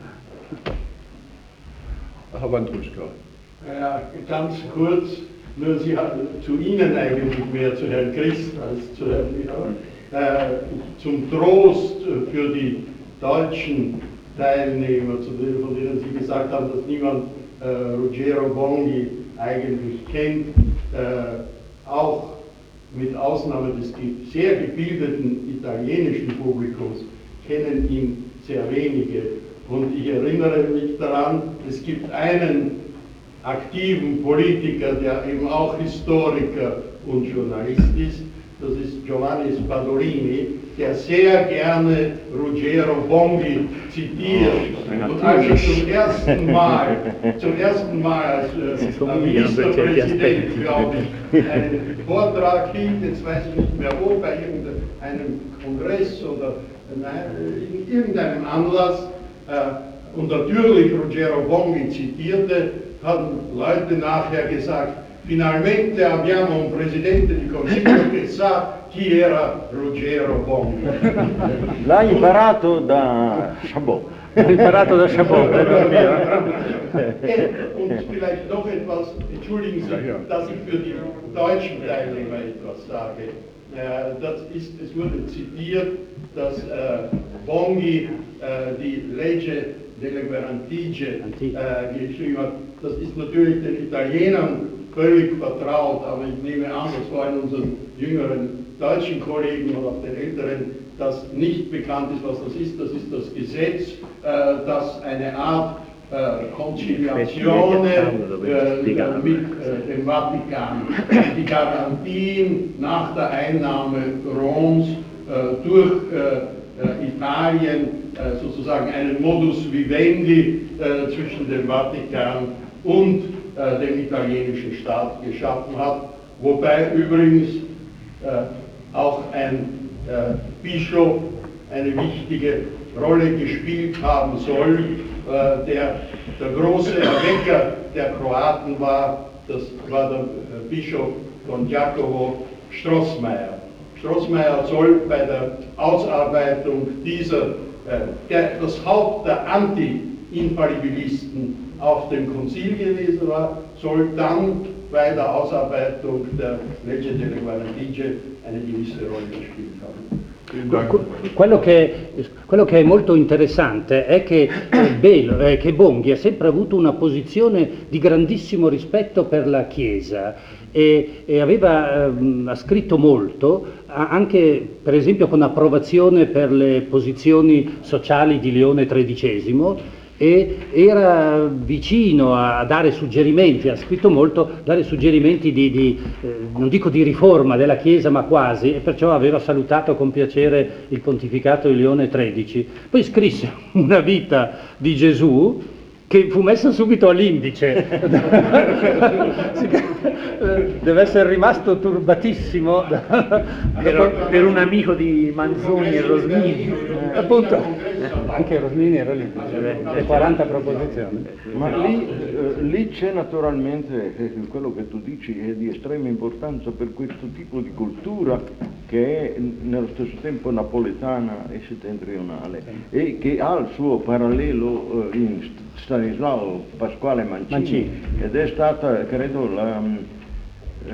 Speaker 1: Herr Wandruschka.
Speaker 5: Ja, ganz kurz, nur Sie hatten zu Ihnen eigentlich mehr, zu Herrn Christ als zu Herrn Michael. Äh, zum Trost für die deutschen Teilnehmer, zu denen, von denen Sie gesagt haben, dass niemand äh, Ruggero Bonghi eigentlich kennt, äh, auch mit Ausnahme des sehr gebildeten italienischen Publikums, kennen ihn sehr wenige. Und ich erinnere mich daran, es gibt einen aktiven Politiker, der eben auch Historiker und Journalist ist, das ist Giovanni Spadolini, der sehr gerne Ruggero Bonghi zitiert und also zum ersten Mal, zum ersten Mal als äh, Ministerpräsident, glaube ich, einen Vortrag hielt, jetzt weiß ich nicht mehr wo, bei irgendeinem Kongress oder in irgendeinem Anlass, äh, und natürlich Ruggero Bonghi zitierte, haben Leute nachher gesagt, finalmente abbiamo un presidente di consiglio che sa chi era Ruggero Bonghi.
Speaker 2: L'ha imparato da Chabot.
Speaker 3: L'ha imparato da Chabot.
Speaker 5: Und vielleicht noch etwas, entschuldigen Sie, dass ich für die deutschen Teilnehmer etwas sage. Das ist, es wurde zitiert, dass äh, Bonghi äh, die Legge delle Guarentigie äh, geschrieben hat. Das ist natürlich den Italienern völlig vertraut, aber ich nehme an, dass vor allem unseren jüngeren deutschen Kollegen und auch den älteren das nicht bekannt ist, was das ist. Das ist das Gesetz, äh, das eine Art äh, Conciliazione äh, mit äh, dem Vatikan, die Garantien nach der Einnahme Roms äh, durch äh, Italien äh, sozusagen einen Modus vivendi äh, zwischen dem Vatikan und äh, dem italienischen Staat geschaffen hat, wobei übrigens äh, auch ein äh, Bischof eine wichtige Rolle gespielt haben soll, äh, der der große Erwecker der Kroaten war, das war der äh, Bischof von Jacovo Strossmayer. Strossmayer soll bei der Ausarbeitung dieser, äh, der, das Haupt der Anti-Infallibilisten auf dem Konzil gewesen war, soll dann bei der Ausarbeitung der Legge delle Guarentigie eine gewisse Rolle gespielt haben.
Speaker 3: Quello che, quello che è molto interessante è che, eh, Belo, eh, che Bonghi ha sempre avuto una posizione di grandissimo rispetto per la Chiesa e, e aveva, ehm, ha scritto molto, anche per esempio con approvazione per le posizioni sociali di Leone tredicesimo, e era vicino a dare suggerimenti, ha scritto molto, dare suggerimenti di, di eh, non dico di riforma della Chiesa, ma quasi, e perciò aveva salutato con piacere il pontificato di Leone tredicesimo. Poi scrisse una vita di Gesù che fu messa subito all'indice. Deve essere rimasto turbatissimo
Speaker 4: per, per un amico di Manzoni e Rosmini.
Speaker 3: Eh, appunto, anche Rosmini era lì, le quaranta proposizioni.
Speaker 2: Ma lì, eh, lì c'è naturalmente eh, quello che tu dici è di estrema importanza per questo tipo di cultura che è nello stesso tempo napoletana e settentrionale e che ha il suo parallelo eh, in Stanislao Pasquale Mancini,
Speaker 3: Mancini,
Speaker 2: ed è stata, credo, la, eh,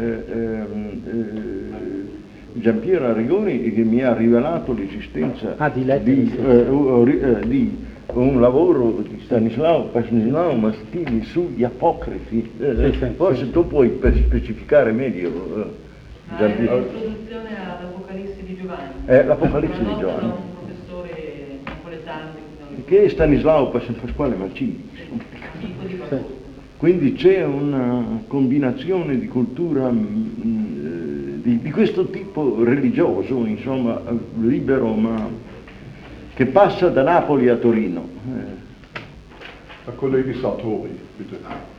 Speaker 2: eh, Giampiero Arrigoni che mi ha rivelato l'esistenza
Speaker 3: ah, di,
Speaker 2: di, eh, uh, di un lavoro di Stanislao, Stanislao Mastini sugli apocrifi. Eh,
Speaker 3: sì, sì,
Speaker 2: forse
Speaker 3: sì.
Speaker 2: Tu puoi specificare meglio. Eh,
Speaker 6: Ma è l'introduzione all'Apocalisse di Giovanni.
Speaker 2: È l'Apocalisse di Giovanni.
Speaker 6: Un professore napoletano
Speaker 2: che è Stanislao Pasquale Mancini.
Speaker 3: Sì.
Speaker 2: Quindi c'è una combinazione di cultura mh, di, di questo tipo religioso, insomma, libero, ma che passa da Napoli a Torino. Eh.
Speaker 1: Herr Kollege Sartori, bitte.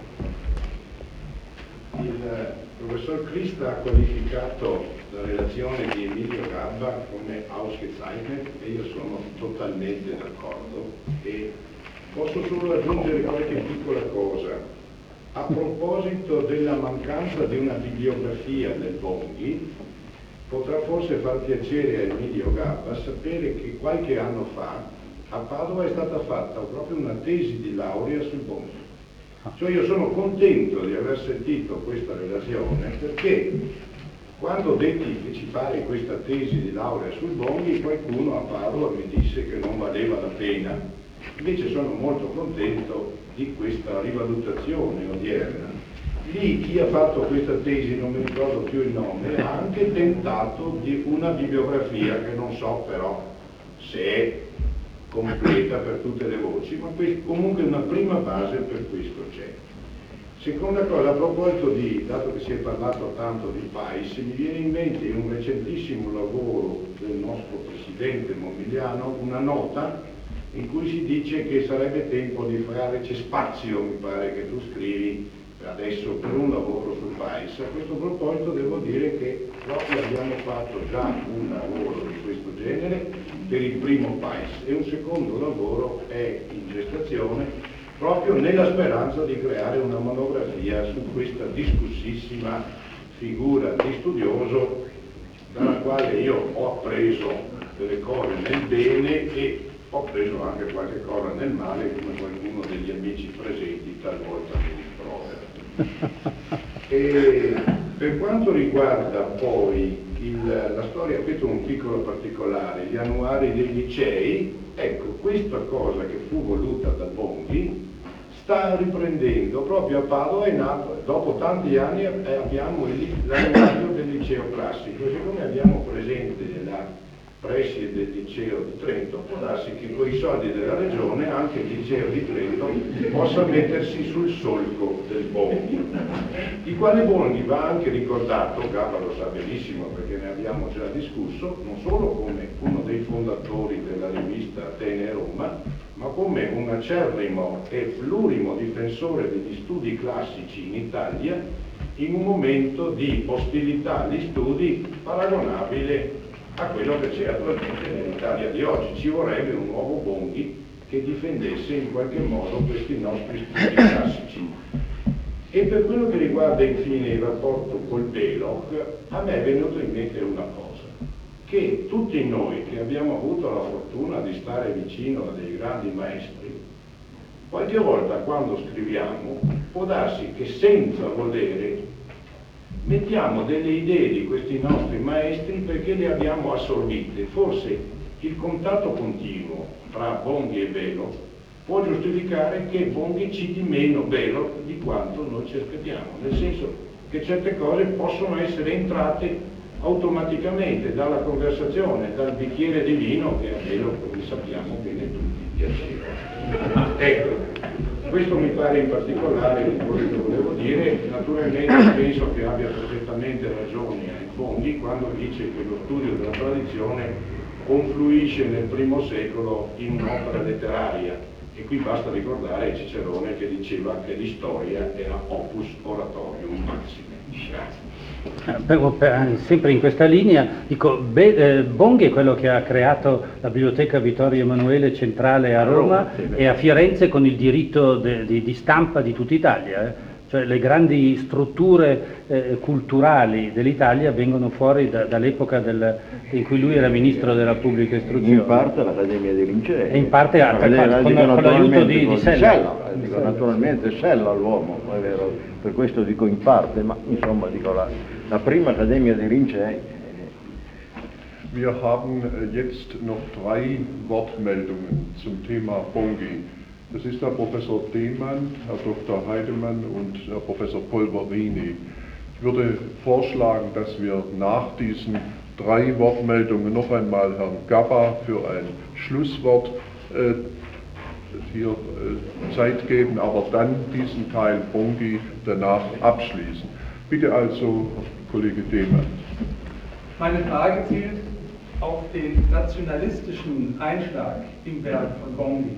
Speaker 7: Il professor Christa ha qualificato la relazione di Emilio Gabba come ausgezeichnet e io sono totalmente d'accordo e posso solo aggiungere qualche piccola cosa. A proposito della mancanza di una bibliografia del Bonghi, potrà forse far piacere a Emilio Gabba sapere che qualche anno fa a Padova è stata fatta proprio una tesi di laurea sul Bonghi. Cioè io sono contento di aver sentito questa relazione perché quando detti che ci pare questa tesi di laurea sul Bonghi, qualcuno a Padova mi disse che non valeva la pena. Invece sono molto contento di questa rivalutazione odierna. Lì chi ha fatto questa tesi, non mi ricordo più il nome, ha anche tentato di una bibliografia che non so però se è completa per tutte le voci, ma comunque una prima base per questo c'è. Seconda cosa, a proposito di, dato che si è parlato tanto di Pais, mi viene in mente un recentissimo lavoro del nostro presidente Momigliano, una nota in cui si dice che sarebbe tempo di fare, c'è spazio, mi pare che tu scrivi adesso, per un lavoro sul Pais. A questo proposito devo dire che proprio abbiamo fatto già un lavoro di questo genere per il primo Pais e un secondo lavoro è in gestazione proprio nella speranza di creare una monografia su questa discussissima figura di studioso dalla quale io ho appreso delle cose nel bene e ho preso anche qualche cosa nel male, come qualcuno degli amici presenti talvolta mi rimprovera. E per quanto riguarda poi il, la storia, questo è un piccolo particolare, gli annuari dei licei, ecco, questa cosa che fu voluta da Bonghi sta riprendendo proprio a Padova, è nato, dopo tanti anni abbiamo l'annuario del liceo classico, siccome abbiamo presente la preside del liceo di Trento, può darsi che con i soldi della regione anche il liceo di Trento possa mettersi sul solco del Bonghi, il quale Bonghi va anche ricordato, Gabba lo sa benissimo perché ne abbiamo già discusso, non solo come uno dei fondatori della rivista Atene Roma, ma come un acerrimo e plurimo difensore degli studi classici in Italia in un momento di ostilità agli studi paragonabile a quello che c'è attualmente nell'Italia di oggi. Ci vorrebbe un nuovo Bonghi che difendesse in qualche modo questi nostri studi classici. E per quello che riguarda infine il rapporto col Beloc, a me è venuto in mente una cosa, che tutti noi che abbiamo avuto la fortuna di stare vicino a dei grandi maestri, qualche volta quando scriviamo può darsi che senza volere mettiamo delle idee di questi nostri maestri perché le abbiamo assorbite. Forse il contatto continuo tra Bonghi e Beloc può giustificare che Bonghi citi meno Beloc di quanto noi ci aspettiamo, nel senso che certe cose possono essere entrate automaticamente dalla conversazione, dal bicchiere di vino, che almeno come sappiamo bene tutti piaceva. Ecco, questo mi pare in particolare quello che volevo dire. Naturalmente penso che abbia perfettamente ragione Bonghi quando dice che lo studio della tradizione confluisce nel primo secolo in un'opera letteraria, e qui basta ricordare Cicerone che diceva che l'istoria era opus oratorium maxime. Grazie.
Speaker 3: Sempre in questa linea, dico, Be- eh, Bonghi è quello che ha creato la Biblioteca Vittorio Emanuele centrale a Roma e a Firenze con il diritto de- di-, di stampa di tutta Italia. Eh. Cioè le grandi strutture eh, culturali dell'Italia vengono fuori da, dall'epoca del, in cui lui era ministro della pubblica istruzione.
Speaker 2: In parte l'Accademia dei Lincei.
Speaker 3: E in parte a, con, con, con l'aiuto di, di Sella.
Speaker 2: Sella. Dico, naturalmente Sella l'uomo, è vero, per questo dico in parte, ma insomma dico la, la prima Accademia dei Lincei.
Speaker 1: Wir haben jetzt noch drei Wortmeldungen zum Thema Bonghi. Das ist der Professor Demann, Herr Doktor Heidemann und Herr Professor Polverini. Ich würde vorschlagen, dass wir nach diesen drei Wortmeldungen noch einmal Herrn Gabba für ein Schlusswort äh, hier äh, Zeit geben, aber dann diesen Teil Bonghi danach abschließen. Bitte also, Kollege Demann.
Speaker 8: Meine Frage zielt auf den nationalistischen Einschlag im Werk von Bonghi.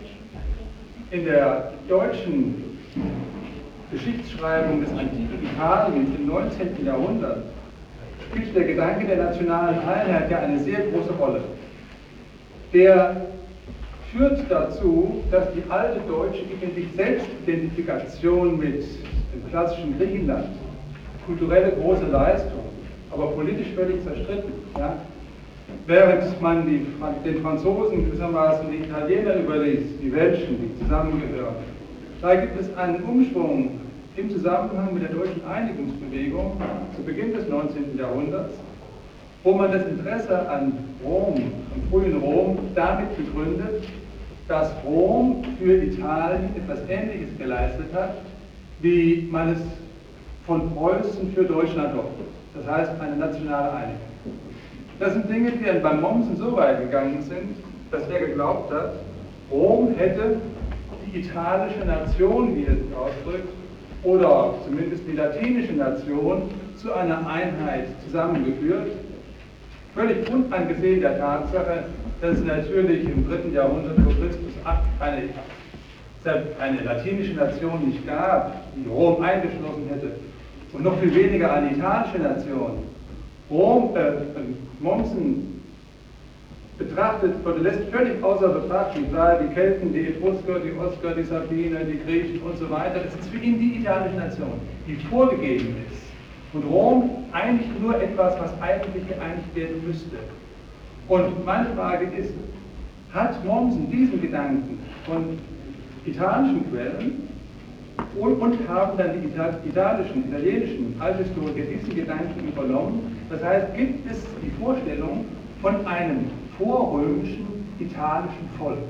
Speaker 8: In der deutschen Geschichtsschreibung des antiken Italiens im neunzehnten Jahrhundert spielt der Gedanke der nationalen Einheit ja eine sehr große Rolle. Der führt dazu, dass die alte deutsche Selbstidentifikation mit dem klassischen Griechenland, kulturelle große Leistung, aber politisch völlig zerstritten, ja, während man die, den Franzosen gewissermaßen die Italiener überließ, die Welschen, die zusammengehören. Da gibt es einen Umschwung im Zusammenhang mit der deutschen Einigungsbewegung zu Beginn des neunzehnten Jahrhunderts, wo man das Interesse an Rom, am frühen Rom, damit begründet, dass Rom für Italien etwas Ähnliches geleistet hat, wie man es von Preußen für Deutschland hoffte. Das heißt, eine nationale Einigung. Das sind Dinge, die beim Mommsen so weit gegangen sind, dass er geglaubt hat, Rom hätte die italische Nation, wie er es ausdrückt, oder zumindest die latinische Nation zu einer Einheit zusammengeführt, völlig unangesehen der Tatsache, dass es natürlich im dritten Jahrhundert vor Christus eine, eine latinische Nation nicht gab, die Rom eingeschlossen hätte, und noch viel weniger eine italische Nation. Rom, äh, Mommsen betrachtet, oder lässt völlig außer Betracht, die Kelten, die Etrusker, die Osker, die Sabiner, die Griechen und so weiter. Das ist für ihn die italische Nation, die vorgegeben ist. Und Rom eigentlich nur etwas, was eigentlich geeinigt werden müsste. Und meine Frage ist, hat Mommsen diesen Gedanken von italischen Quellen und, und haben dann die italischen, italienischen Althistoriker diesen Gedanken übernommen? Das heißt, gibt es die Vorstellung von einem vorrömischen italischen Volk?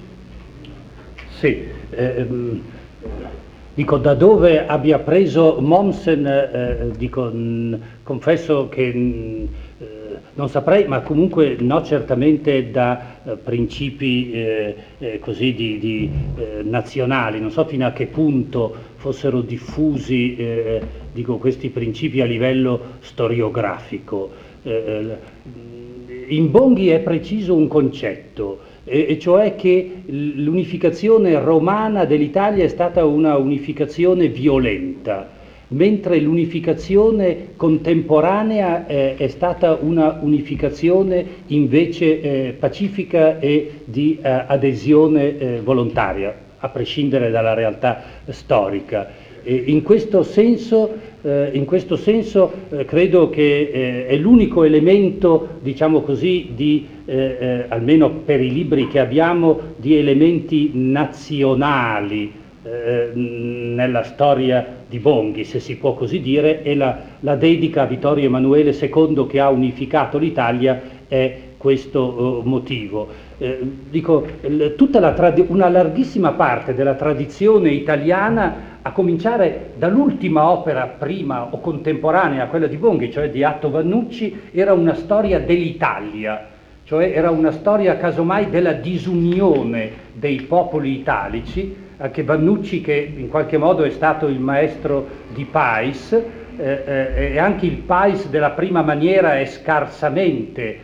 Speaker 3: Sì, ehm, dico, da dove abbia preso Mommsen, eh, dico, mh, confesso che mh, non saprei, ma comunque no, certamente da eh, principi eh, eh, così di, di eh, nazionali. Non so fino a che punto fossero diffusi eh, dico, questi principi a livello storiografico. Eh, in Bonghi è preciso un concetto, e, e cioè che l'unificazione romana dell'Italia è stata una unificazione violenta, mentre l'unificazione contemporanea eh, è stata una unificazione invece eh, pacifica e di eh, adesione eh, volontaria, a prescindere dalla realtà storica. E in questo senso, eh, in questo senso eh, credo che eh, è l'unico elemento, diciamo così, di, eh, eh, almeno per i libri che abbiamo, di elementi nazionali eh, nella storia di Bonghi, se si può così dire, e la, la dedica a Vittorio Emanuele secondo che ha unificato l'Italia è questo uh, motivo. Eh, dico, l- tutta la tradi- una larghissima parte della tradizione italiana, a cominciare dall'ultima opera prima o contemporanea a quella di Bonghi, cioè di Atto Vannucci, era una storia dell'Italia, cioè era una storia casomai della disunione dei popoli italici. Anche Vannucci, che in qualche modo è stato il maestro di Pais, eh, eh, e anche il Pais della prima maniera è scarsamente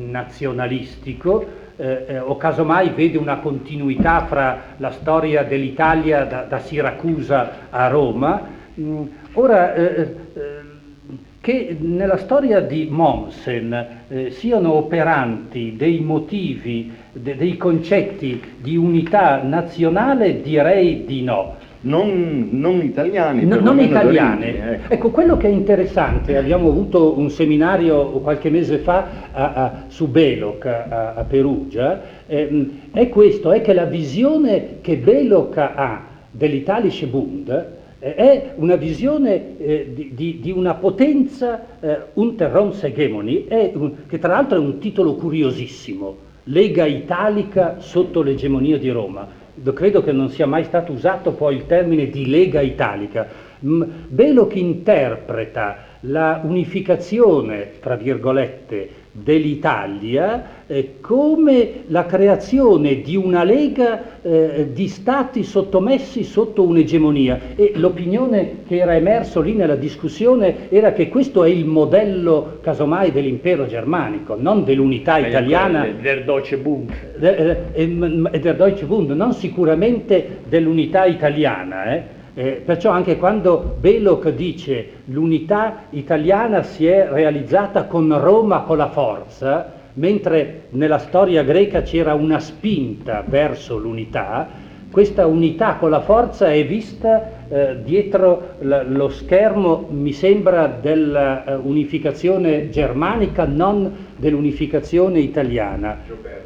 Speaker 3: nazionalistico, eh, eh, o casomai vede una continuità fra la storia dell'Italia da, da Siracusa a Roma. Mm, ora, eh, eh, che nella storia di Mommsen eh, siano operanti dei motivi, de, dei concetti di unità nazionale, direi di no.
Speaker 2: Non, non italiani,
Speaker 3: No, non italiane.
Speaker 2: Origine, ecco.
Speaker 3: Ecco, quello che è interessante, abbiamo avuto un seminario qualche mese fa a, a, su Belloc a, a Perugia, eh, è questo, è che la visione che Belloc ha dell'Italische Bund eh, è una visione eh, di, di, di una potenza eh, unter Roms hegemoni, è un, che tra l'altro è un titolo curiosissimo, Lega Italica sotto l'egemonia di Roma. Credo che non sia mai stato usato poi il termine di Lega Italica. Belloc interpreta la unificazione, tra virgolette, dell'Italia eh, come la creazione di una lega eh, di stati sottomessi sotto un'egemonia, e l'opinione che era emerso lì nella discussione era che questo è il modello casomai dell'impero germanico, non dell'unità italiana,
Speaker 4: del Deutsche Bund
Speaker 3: e eh, del Deutsche Bund, non sicuramente dell'unità italiana, eh. Eh, perciò anche quando Belloc dice l'unità italiana si è realizzata con Roma con la forza, mentre nella storia greca c'era una spinta verso l'unità, questa unità con la forza è vista eh, dietro l- lo schermo, mi sembra, dell'unificazione germanica, non dell'unificazione italiana.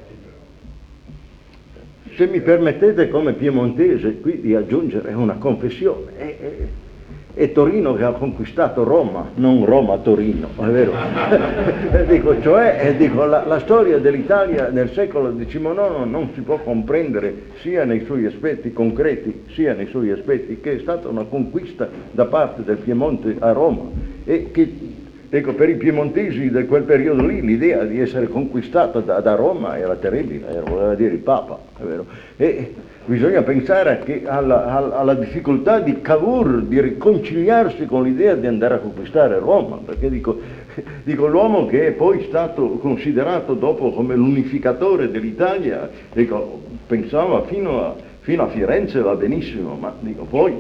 Speaker 2: Se mi permettete, come piemontese, qui di aggiungere una confessione, è, è, è Torino che ha conquistato Roma, non Roma-Torino, è vero? dico, cioè, dico, la, la storia dell'Italia nel secolo diciannove non si può comprendere sia nei suoi aspetti concreti, sia nei suoi aspetti, che è stata una conquista da parte del Piemonte a Roma, e che, ecco, per i piemontesi di quel periodo lì l'idea di essere conquistata da, da Roma era terribile, era, voleva dire il Papa, è vero? E bisogna pensare che alla, alla, alla difficoltà di Cavour di riconciliarsi con l'idea di andare a conquistare Roma, perché dico, dico l'uomo che è poi stato considerato dopo come l'unificatore dell'Italia, dico, pensava fino a, fino a Firenze va benissimo, ma dico poi,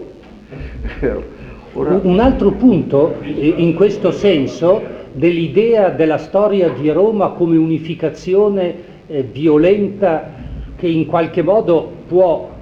Speaker 2: è vero? Ora...
Speaker 3: Un altro punto in questo senso dell'idea della storia di Roma come unificazione eh, violenta, che in qualche modo può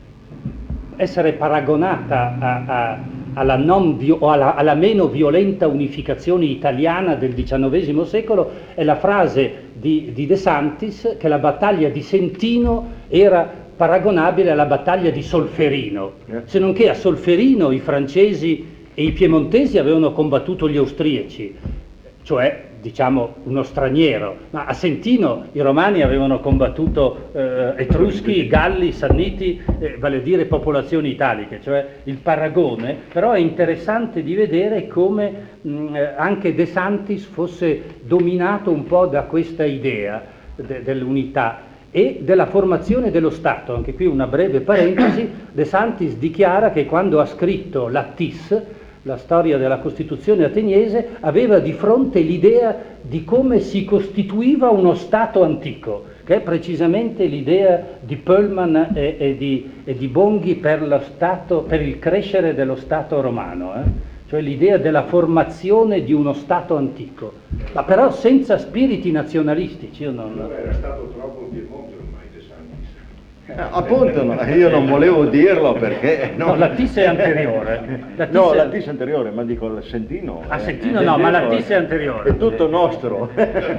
Speaker 3: essere paragonata a, a, alla, non vi- o alla, alla meno violenta unificazione italiana del diciannovesimo secolo, è la frase di, di De Santis che la battaglia di Sentino era paragonabile alla battaglia di Solferino, se non che a Solferino i francesi e i piemontesi avevano combattuto gli austriaci, cioè diciamo uno straniero, ma a Sentino i romani avevano combattuto eh, Etruschi, Galli, Sanniti, eh, vale a dire popolazioni italiche, cioè il paragone. Però è interessante di vedere come mh, anche De Santis fosse dominato un po' da questa idea de- dell'unità e della formazione dello Stato. Anche qui una breve parentesi: De Santis dichiara che quando ha scritto l'Attis, la storia della Costituzione ateniese, aveva di fronte l'idea di come si costituiva uno Stato antico, che è precisamente l'idea di Pöllman e, e, di, e di Bonghi per, lo stato, per il crescere dello Stato romano, eh? Cioè l'idea della formazione di uno Stato antico, ma però senza spiriti nazionalistici. Io non...
Speaker 7: Era stato troppo in Piemonte ormai De Santis.
Speaker 2: Eh, appunto, no, io non volevo dirlo perché...
Speaker 3: No, no, la Tis è anteriore. La Tis
Speaker 2: no,
Speaker 3: è...
Speaker 2: la Tis è anteriore, ma dico il Sentino.
Speaker 3: A
Speaker 2: eh,
Speaker 3: Sentino no, ma la Tis è anteriore.
Speaker 2: È tutto nostro.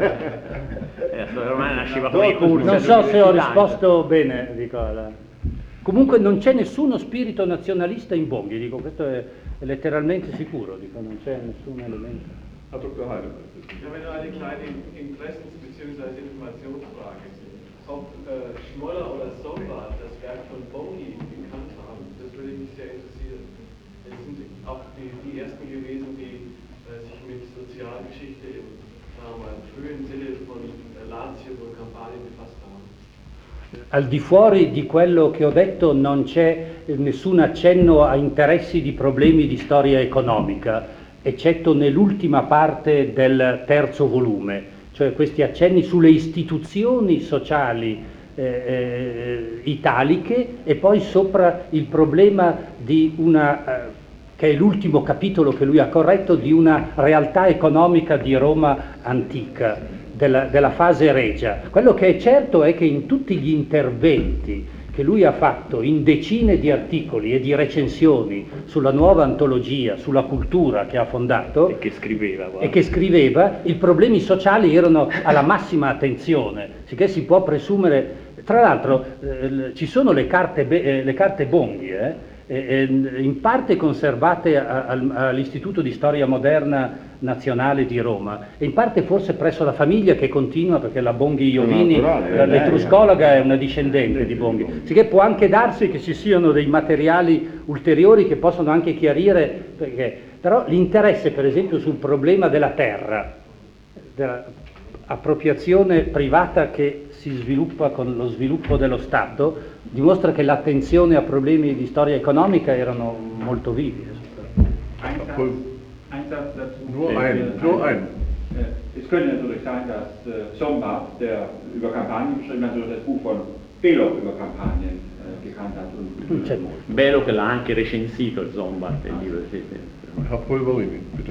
Speaker 4: ormai nasceva con i corsi.
Speaker 3: Non so se ho risposto bene, dico, la... Comunque non c'è nessuno spirito nazionalista in Bonghi, dico, questo è, è letteralmente sicuro, dico, non c'è nessun elemento.
Speaker 1: Herr Doktor Heidelberg.
Speaker 9: Ich habe nur eine kleine Interessens- bzw. Informationsfrage. Ob äh, Schmoller oder Sombart das Werk von Bonghi gekannt haben, das würde mich sehr interessieren. Es sind auch die, die ersten gewesen, die äh, sich mit Sozialgeschichte im sagen wir, frühen Sinne von Latium und Kampanien befasst haben.
Speaker 3: Al di fuori di quello che ho detto non c'è nessun accenno a interessi di problemi di storia economica, eccetto nell'ultima parte del terzo volume, cioè questi accenni sulle istituzioni sociali eh, eh, italiche e poi sopra il problema di una, eh, che è l'ultimo capitolo che lui ha corretto, di una realtà economica di Roma antica, della, della fase regia. Quello che è certo è che in tutti gli interventi che lui ha fatto in decine di articoli e di recensioni sulla nuova antologia, sulla cultura che ha fondato
Speaker 4: e che scriveva, guarda.
Speaker 3: e che scriveva, i problemi sociali erano alla massima attenzione, sicché si può presumere, tra l'altro eh, ci sono le carte, eh, le carte Bonghi, eh, eh, in parte conservate a, a, all'Istituto di Storia Moderna Nazionale di Roma, e in parte forse presso la famiglia che continua, perché la Bonghi Iovini, l'etruscologa, è una discendente di Bonghi, sicché può anche darsi che ci siano dei materiali ulteriori che possono anche chiarire, perché, però l'interesse per esempio sul problema della terra, dell'appropriazione privata che si sviluppa con lo sviluppo dello Stato, dimostra che l'attenzione a problemi di storia economica erano molto vivi.
Speaker 8: Einsatz dazu.
Speaker 1: Nur ein, nur ein.
Speaker 8: Es könnte natürlich sein, dass äh, Sombart, der über Kampagnen geschrieben hat, natürlich das Buch von Below über Kampagnen äh, gekannt hat.
Speaker 3: Non c'è molto.
Speaker 4: Bello che l'ha anche recensito il Sombart, il libro. Sì, sì.
Speaker 1: Herr Polverini, bitte.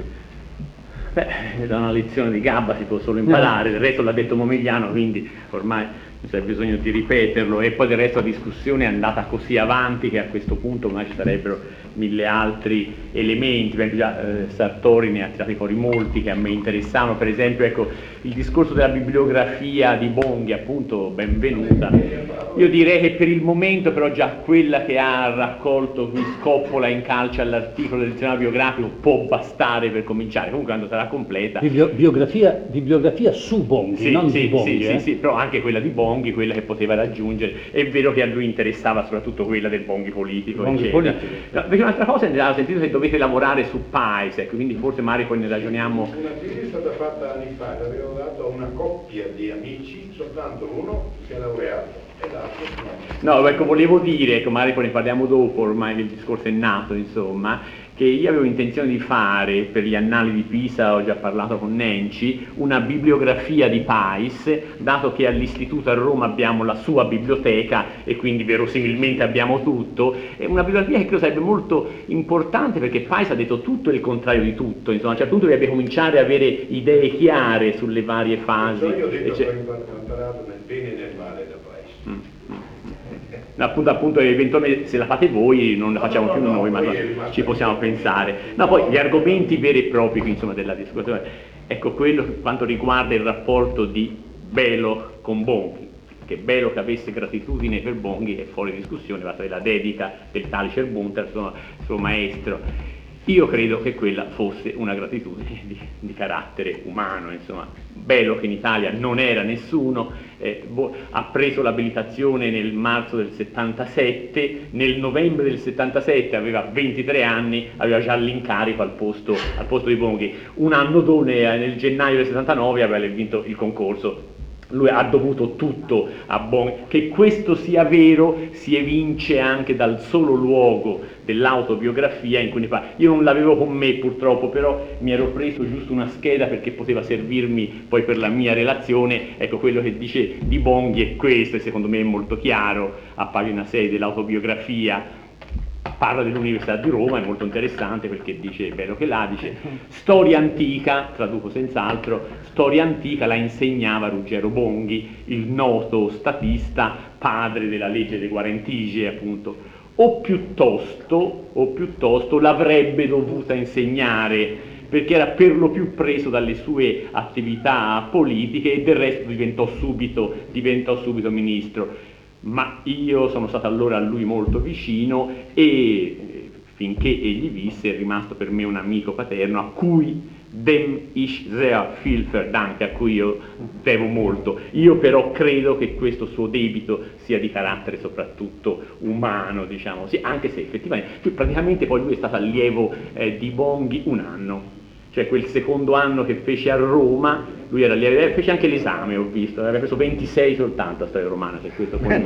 Speaker 4: Beh, da una lezione di Gabba si può solo imparare, del resto l'ha detto Momigliano, quindi ormai non c'è bisogno di ripeterlo, e poi del resto la discussione è andata così avanti che a questo punto ormai ci sarebbero mille altri elementi. Per esempio già eh, Sartori ne ha tirati fuori molti che a me interessavano, per esempio ecco il discorso della bibliografia di Bonghi, appunto, benvenuta. Io direi che per il momento però già quella che ha raccolto qui Scoppola in calce all'articolo del dizionario biografico può bastare per cominciare, comunque quando sarà completa.
Speaker 3: Biblio- biografia, bibliografia su Bonghi,
Speaker 4: sì,
Speaker 3: non
Speaker 4: sì,
Speaker 3: di Bonghi.
Speaker 4: Sì,
Speaker 3: eh?
Speaker 4: sì, sì, però anche quella di Bonghi, quella che poteva raggiungere. È vero che a lui interessava soprattutto quella del Bonghi politico,
Speaker 3: Bonghi
Speaker 4: eccetera.
Speaker 3: politico.
Speaker 4: No, perché un'altra cosa, ho sentito che dovete lavorare su Pais, ecco, quindi forse magari poi ne ragioniamo.
Speaker 7: Una tesi è stata fatta anni fa, l'avevano dato a una coppia di amici, soltanto uno si è laureato e l'altro no.
Speaker 4: No, ecco, volevo dire, ecco, magari poi ne parliamo dopo, ormai il discorso è nato, insomma, che io avevo intenzione di fare per gli annali di Pisa, ho già parlato con Nenci, una bibliografia di Pais, dato che all'istituto a Roma abbiamo la sua biblioteca e quindi verosimilmente abbiamo tutto, è una bibliografia che credo sarebbe molto importante perché Pais ha detto tutto e il contrario di tutto, insomma, a un certo punto deve cominciare a avere idee chiare sulle varie fasi.
Speaker 7: Io ho detto
Speaker 4: cioè...
Speaker 7: che ho imparato nel bene e nel male da Pais.
Speaker 4: Mm. appunto, appunto eventualmente se la fate voi non la facciamo
Speaker 7: no,
Speaker 4: più
Speaker 7: no,
Speaker 4: noi,
Speaker 7: no,
Speaker 4: ma ci possiamo pensare. No, poi gli argomenti veri e propri, insomma, della discussione, ecco, quello per quanto riguarda il rapporto di Belo con Bonghi, che Belo che avesse gratitudine per Bonghi è fuori discussione, basta la dedica del Talicer Bunter, suo, suo maestro. Io credo che quella fosse una gratitudine di, di carattere umano, insomma. Bello che in Italia non era nessuno, eh, bo- ha preso l'abilitazione nel marzo del settantasette, nel novembre del settantasette aveva ventitré anni, aveva già l'incarico al posto, al posto di Bonghi. Un anno dopo, nel gennaio del settantanove, aveva vinto il concorso. Lui ha dovuto tutto a Bonghi. Che questo sia vero si evince anche dal solo luogo dell'autobiografia in cui ne fa. Io non l'avevo con me purtroppo, però mi ero preso giusto una scheda perché poteva servirmi poi per la mia relazione. Ecco, quello che dice di Bonghi è questo, e secondo me è molto chiaro a pagina sei dell'autobiografia. Parla dell'Università di Roma, è molto interessante perché dice, bello che là, dice storia antica, traduco senz'altro, storia antica la insegnava Ruggero Bonghi, il noto statista, padre della legge dei Guarentigie, appunto, o piuttosto, o piuttosto l'avrebbe dovuta insegnare, perché era per lo più preso dalle sue attività politiche e del resto diventò subito, diventò subito ministro. Ma io sono stato allora a lui molto vicino e finché egli visse è rimasto per me un amico paterno a cui dem ich sehr viel verdanke, a cui io devo molto. Io però credo che questo suo debito sia di carattere soprattutto umano, diciamo, sì, anche se effettivamente, cioè, praticamente poi lui è stato allievo eh, di Bonghi un anno, cioè quel secondo anno che fece a Roma, lui era allievo, fece anche l'esame, ho visto, aveva preso ventisei soltanto a storia romana, se questo può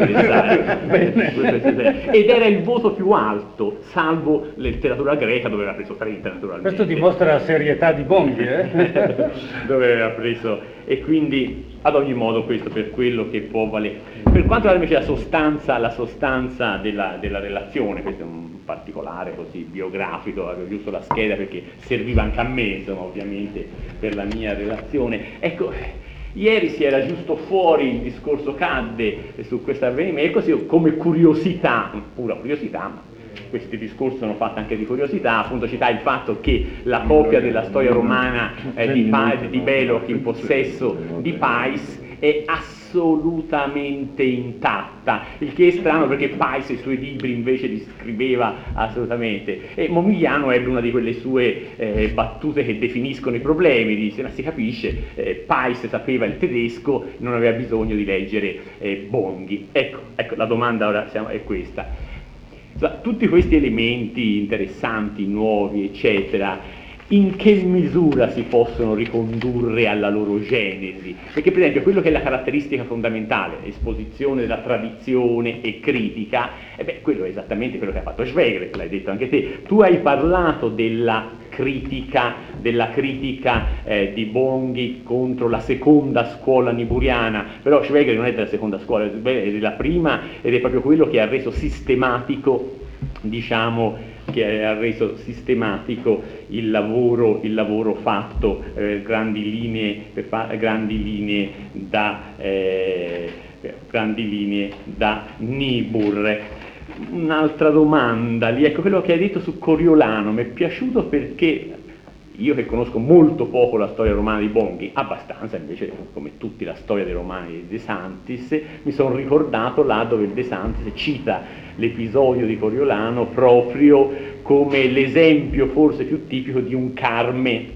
Speaker 4: interessare. Ed era il voto più alto, salvo la letteratura greca dove aveva preso trenta naturalmente.
Speaker 3: Questo dimostra la serietà di Bonghi, eh?
Speaker 4: Dove aveva preso, e quindi ad ogni modo questo per quello che può valere. Per quanto riguarda invece la sostanza, la sostanza della, della relazione, questo è un particolare così biografico, avevo giusto la scheda perché serviva anche a me, insomma, ovviamente per la mia relazione. Ecco, ieri si era giusto fuori, il discorso cadde su questo avvenimento, e così come curiosità, pura curiosità, ma questi discorsi sono fatti anche di curiosità, appunto citai il fatto che la copia della storia romana eh, di, pa- di Belloc in possesso di Pais è assolutamente intatta, il che è strano perché Pais i suoi libri invece li scriveva assolutamente, e Momigliano ebbe una di quelle sue eh, battute che definiscono i problemi, dice, ma si capisce, eh, Pais sapeva il tedesco, non aveva bisogno di leggere eh, Bonghi. Ecco, ecco, la domanda ora siamo, è questa. Tutti questi elementi interessanti, nuovi, eccetera, in che misura si possono ricondurre alla loro genesi? Perché per esempio quello che è la caratteristica fondamentale, esposizione della tradizione e critica, eh beh, quello è esattamente quello che ha fatto Schwegler, l'hai detto anche te. Tu hai parlato della critica, della critica eh, di Bonghi contro la seconda scuola niburiana, però Schwegler non è della seconda scuola, è della prima, ed è proprio quello che ha reso sistematico, diciamo, che ha reso sistematico il lavoro, il lavoro fatto, eh, grandi linee, per fa, grandi linee da eh, grandi linee da Niebuhr. Un'altra domanda lì, ecco, quello che hai detto su Coriolano mi è piaciuto perché io che conosco molto poco la storia romana di Bonghi, abbastanza invece come tutti la storia dei romani di De Santis, mi sono ricordato là dove il De Santis cita l'episodio di Coriolano proprio come l'esempio forse più tipico di un Carme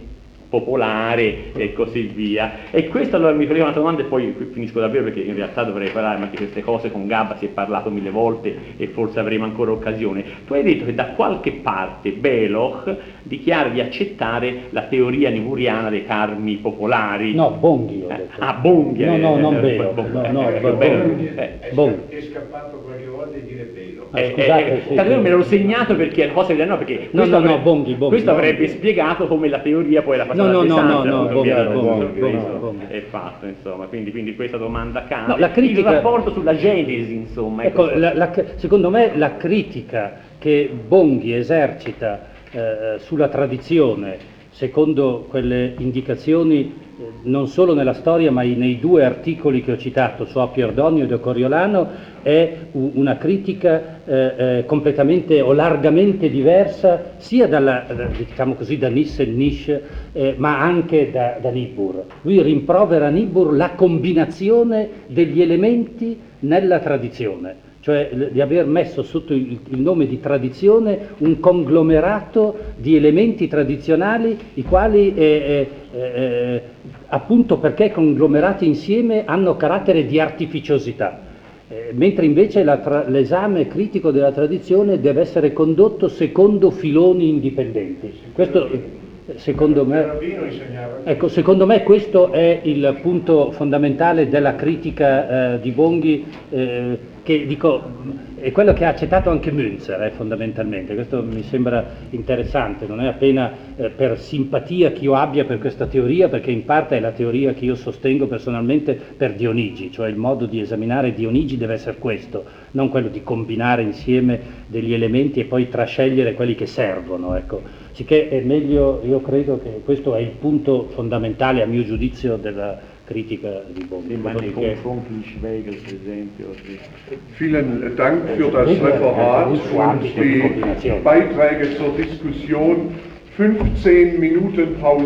Speaker 4: popolare e così via. E questo allora mi faceva una domanda e poi finisco davvero, perché in realtà dovrei parlare, ma di queste cose con Gabba si è parlato mille volte e forse avremo ancora occasione. Tu hai detto che da qualche parte Belloc dichiara di accettare la teoria niburiana dei carmi popolari.
Speaker 3: No, Bonghi ho detto.
Speaker 4: Ah, Bonghi.
Speaker 3: No, no, non
Speaker 4: eh,
Speaker 3: Belloc.
Speaker 4: Bonghi.
Speaker 3: No, no,
Speaker 4: Eh,
Speaker 3: Bonghi.
Speaker 4: Bonghi. Eh,
Speaker 7: È,
Speaker 3: Bonghi.
Speaker 7: è scappato qualche volta di dire bello.
Speaker 3: Eh, scusate,
Speaker 4: eh,
Speaker 3: sì,
Speaker 4: eh,
Speaker 3: sì.
Speaker 4: me l'ero segnato perché è cosa no, perché
Speaker 3: No,
Speaker 4: questo,
Speaker 3: no, no,
Speaker 4: avrebbe,
Speaker 3: Bonghi, Bonghi,
Speaker 4: questo
Speaker 3: Bonghi.
Speaker 4: avrebbe spiegato come la teoria poi era passata
Speaker 3: No, no,
Speaker 4: a De
Speaker 3: no,
Speaker 4: Santis,
Speaker 3: no, no,
Speaker 4: appunto,
Speaker 3: Bonghi,
Speaker 4: era
Speaker 3: Bonghi,
Speaker 4: preso
Speaker 3: Bonghi, Bonghi.
Speaker 4: e fatto, insomma, quindi, quindi questa domanda cade.
Speaker 3: No, la critica-
Speaker 4: il rapporto sulla genesi, insomma.
Speaker 3: Ecco, la, la, secondo me la critica che Bonghi esercita eh, sulla tradizione, secondo quelle indicazioni eh, non solo nella storia ma nei due articoli che ho citato su Appio Ordonio e De Coriolano, è u- una critica eh, eh, completamente o largamente diversa sia dalla, da, diciamo così, da Nissen-Nisch eh, ma anche da, da Niebuhr. Lui rimprovera a Niebuhr la combinazione degli elementi nella tradizione, cioè di aver messo sotto il, il nome di tradizione un conglomerato di elementi tradizionali, i quali eh, eh, eh, appunto perché conglomerati insieme hanno carattere di artificiosità, eh, mentre invece la tra- l'esame critico della tradizione deve essere condotto secondo filoni indipendenti. Questo secondo me, ecco, secondo me questo è il punto fondamentale della critica eh, di Bonghi, eh, che dico è quello che ha accettato anche Münzer eh, fondamentalmente. Questo mi sembra interessante, non è appena eh, per simpatia che io abbia per questa teoria, perché in parte è la teoria che io sostengo personalmente per Dionigi, cioè il modo di esaminare Dionigi deve essere questo, non quello di combinare insieme degli elementi e poi trascegliere quelli che servono, ecco. Sicché è meglio, io credo che questo è il punto fondamentale a mio giudizio della critica di Bonghi.
Speaker 4: Ma nei confronti di Schwegel, per esempio. Sì.
Speaker 1: Vielen Dank für das Referat und die Beiträge zur Diskussion. fünfzehn Minuten Pause.